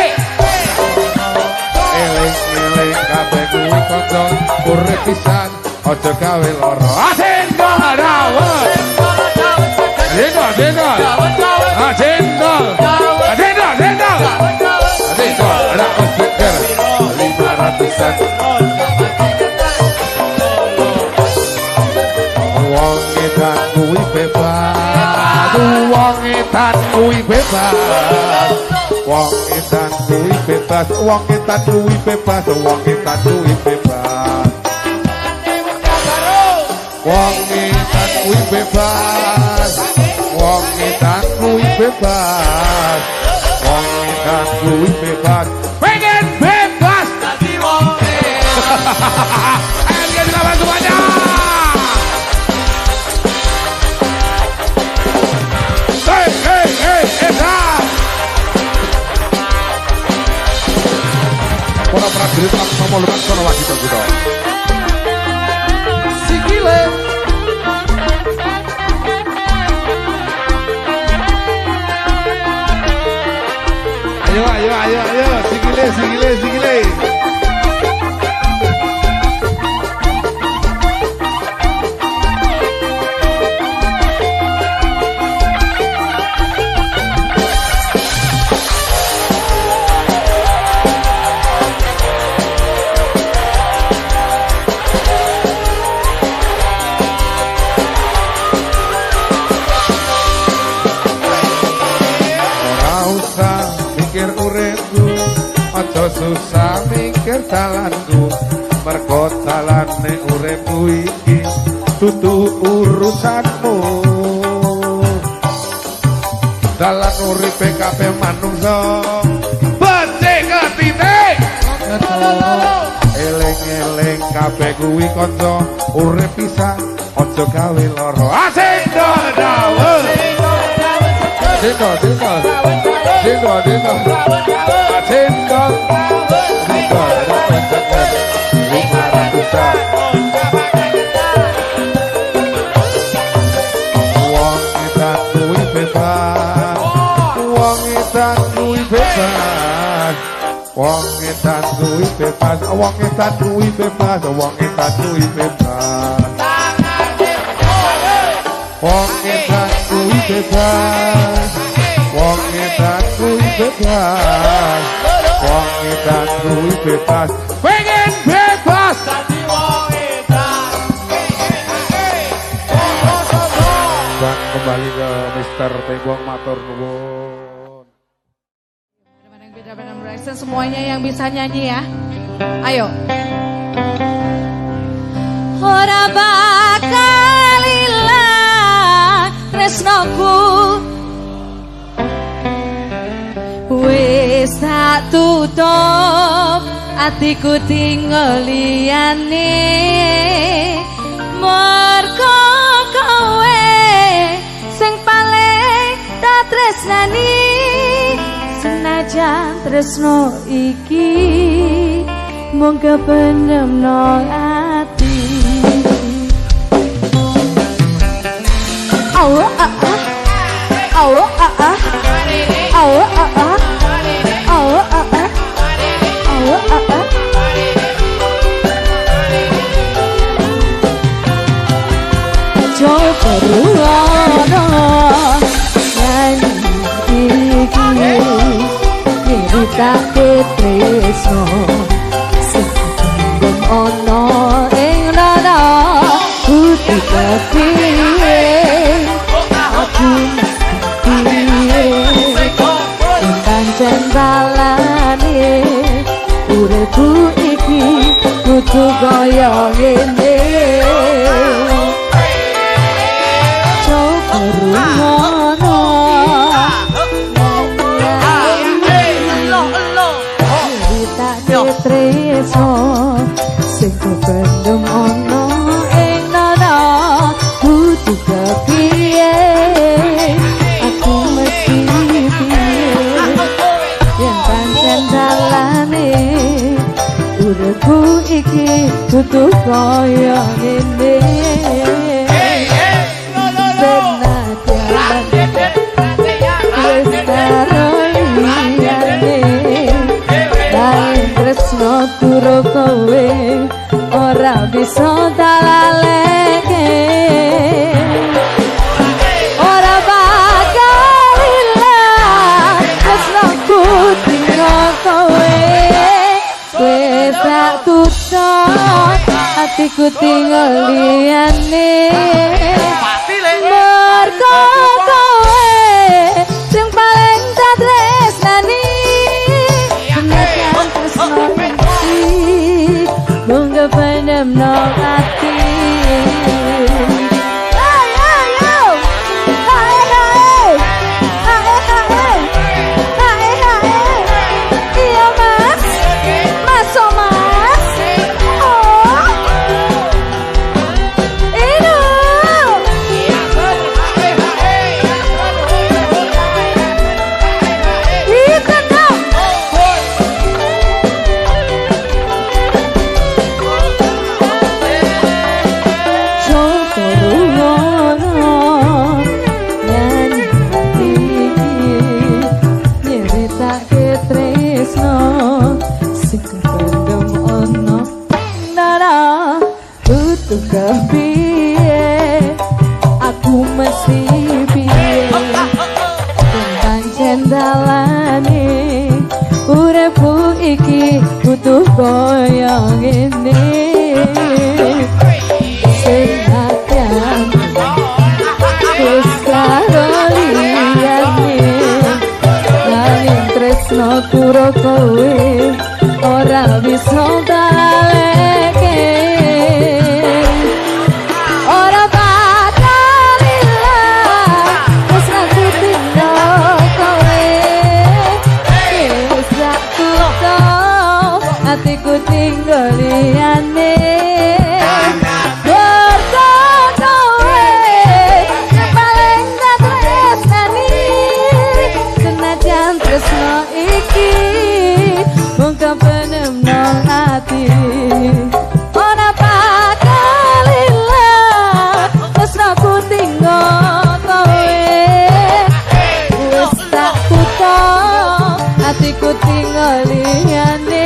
eling-eling kabeh kuwi kanca urip pisan aja gawe lara asendol dawet jendol jendol jendol jendol jendol jendol ada sekitar 500-an wong edan kuwi bebas wong edan kuwi bebas wong edan kuwi bebas wong edan kuwi bebas wong edan kuwi bebas wong edan kuwi bebas wong edan kuwi bebas wong edan kuwi bebas pengen bebas dadi wong edan ayo kita semuanya Buto. Sikile. Ayo, sikile. Aja susah mikir dalanku, mergo dalane uripku iki dudu urusanmu. Dalan uripe kabeh manungsa becik ketitik. Eling-eling kabeh kuwi kanca urip pisan aja gawe lara. Asendo dawuh. Dino. Wong edan kuwi bebas. Wong edan kuwi bebas. Wong edan kuwi bebas. Wong edan kuwi bebas. Wong edan kuwi bebas. Wong edan kuwi bebas. Pengen bebas. Dan kembali ke Mr. Tembong matur nuwun. Beda-beda Bryson semuanya yang bisa nyanyi ya. Ayo. Ora bakal ilang tresnoku, wis tak tutup atiku tinggal liyane, mergo kowe sing paling tak tresnani. Senajan tresno iki mung kepenemno ati. Awo ah ah, awo ah ah, awo ah ah, awo ah ah, awo ah ah. Coba ruwono nyanyi iki. Tak tresno sebelum ono ing rana putih kepiye aku piye pancen dalane uripku iki kudu kaya ngene. Coba rumono tresno sing kependem ono ing nana kudu kepiye aku mesti piye yen pancen dalane uripku iki kudu kaya ngene. Tresno kuro kowe ora bisa dalaleke, ora bakal ilang tresnoku tinggal kowe. Wis tak tutup atiku tinggal liyane, mergo kowe sing paling tak tresnani. Mungkin penem no hati. Iya mas, masuk mas. Oh, ini. Kita dong. ora butuh kepiye, aku mesti piye tentang cendalane uripku iki butuh koyo ngene. Senadyan wis karo liyane nanging tresno karo kowe ora bisa baleke. Ora bakal ilang wis aku tinggal kowe, wis aku tau atiku tinggal liyane. Tresno iki mung kepenem nang ati, ora bakal ilang tresnoku tinggo kowe, wis tak buta atiku tinggo liyane.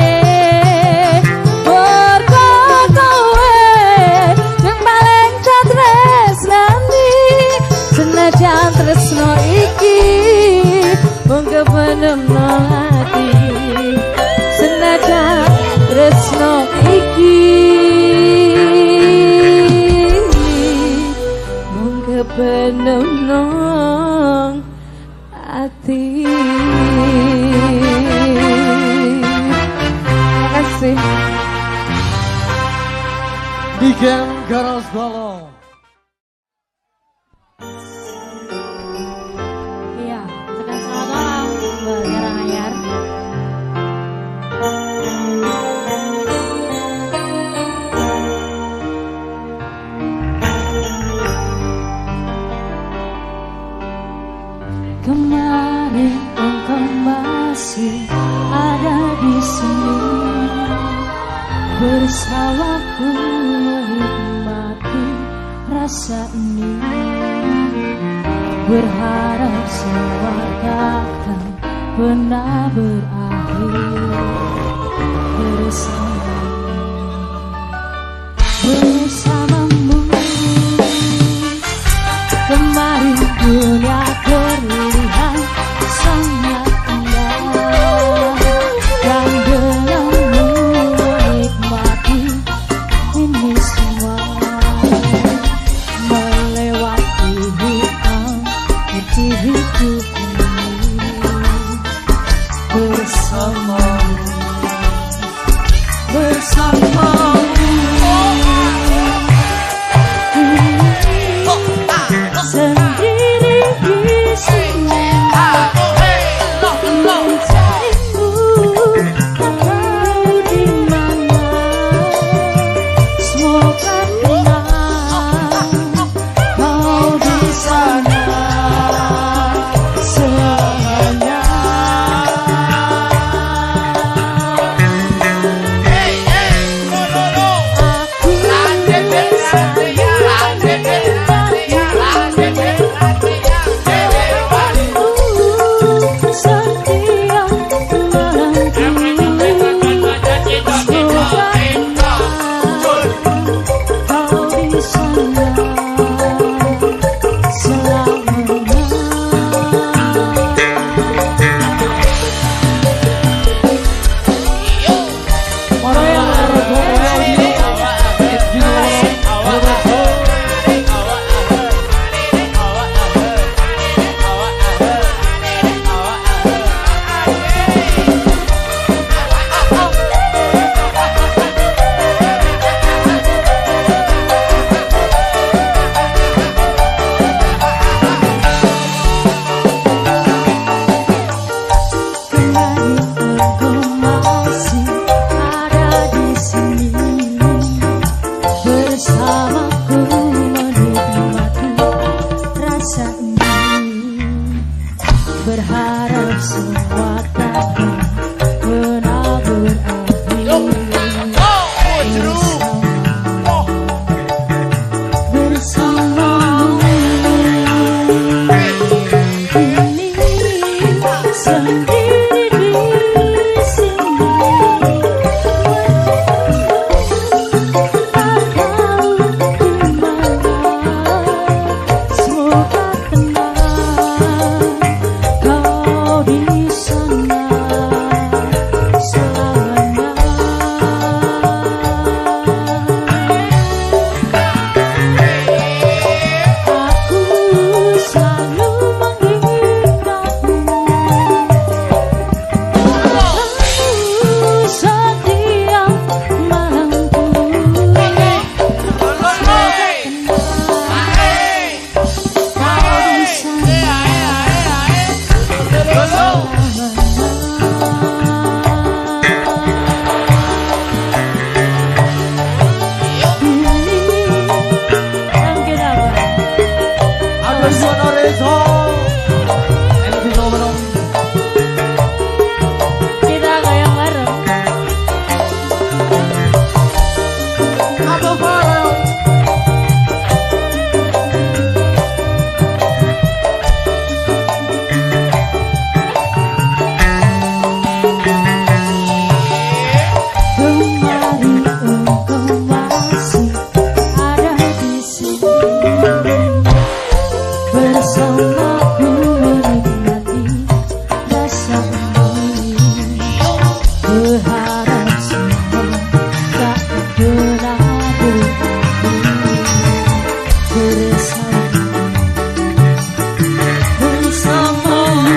Mergo kowe yang paling tresnani, senajan tresno iki mung kepenem nang ati, senajan tresno iki mung kepenem nang ati. Makasih. Niken Garos Balong. Iya, sedang selamat malam Mbak Karanganyar. Kemarin engkau masih ada di sini, bersamaku menikmati rasa ini. Berharap semua takkan pernah berakhir bersamamu. Kemarin dunia terlihat sangat indah, dan denganmu menikmati ini semua, melewati hitam putih hidup ini bersamamu. Abdul Farel. Kemari engkau masih ada di sini bersamaku menikmati rasa ini. Berharap semua tak pernah berhenti bersamamu.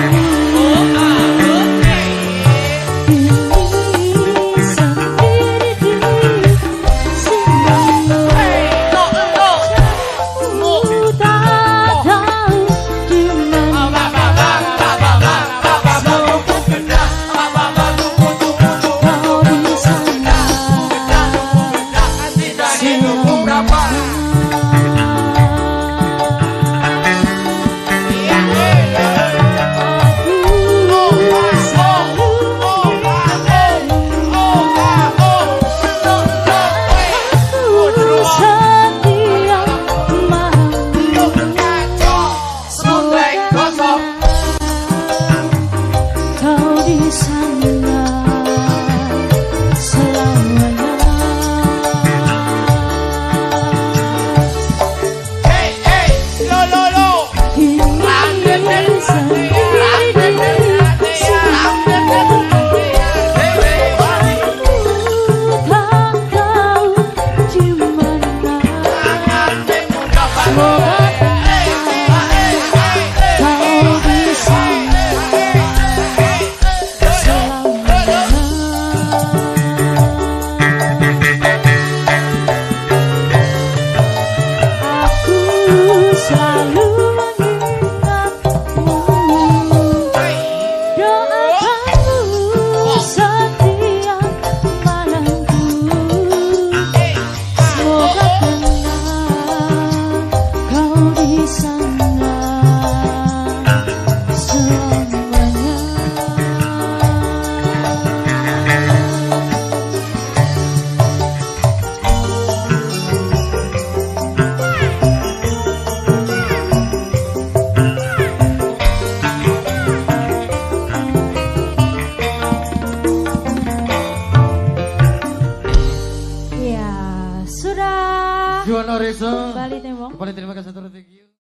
Sudah. Juan Oresa. Kembali tembok. Kembali terima kasih. Thank you.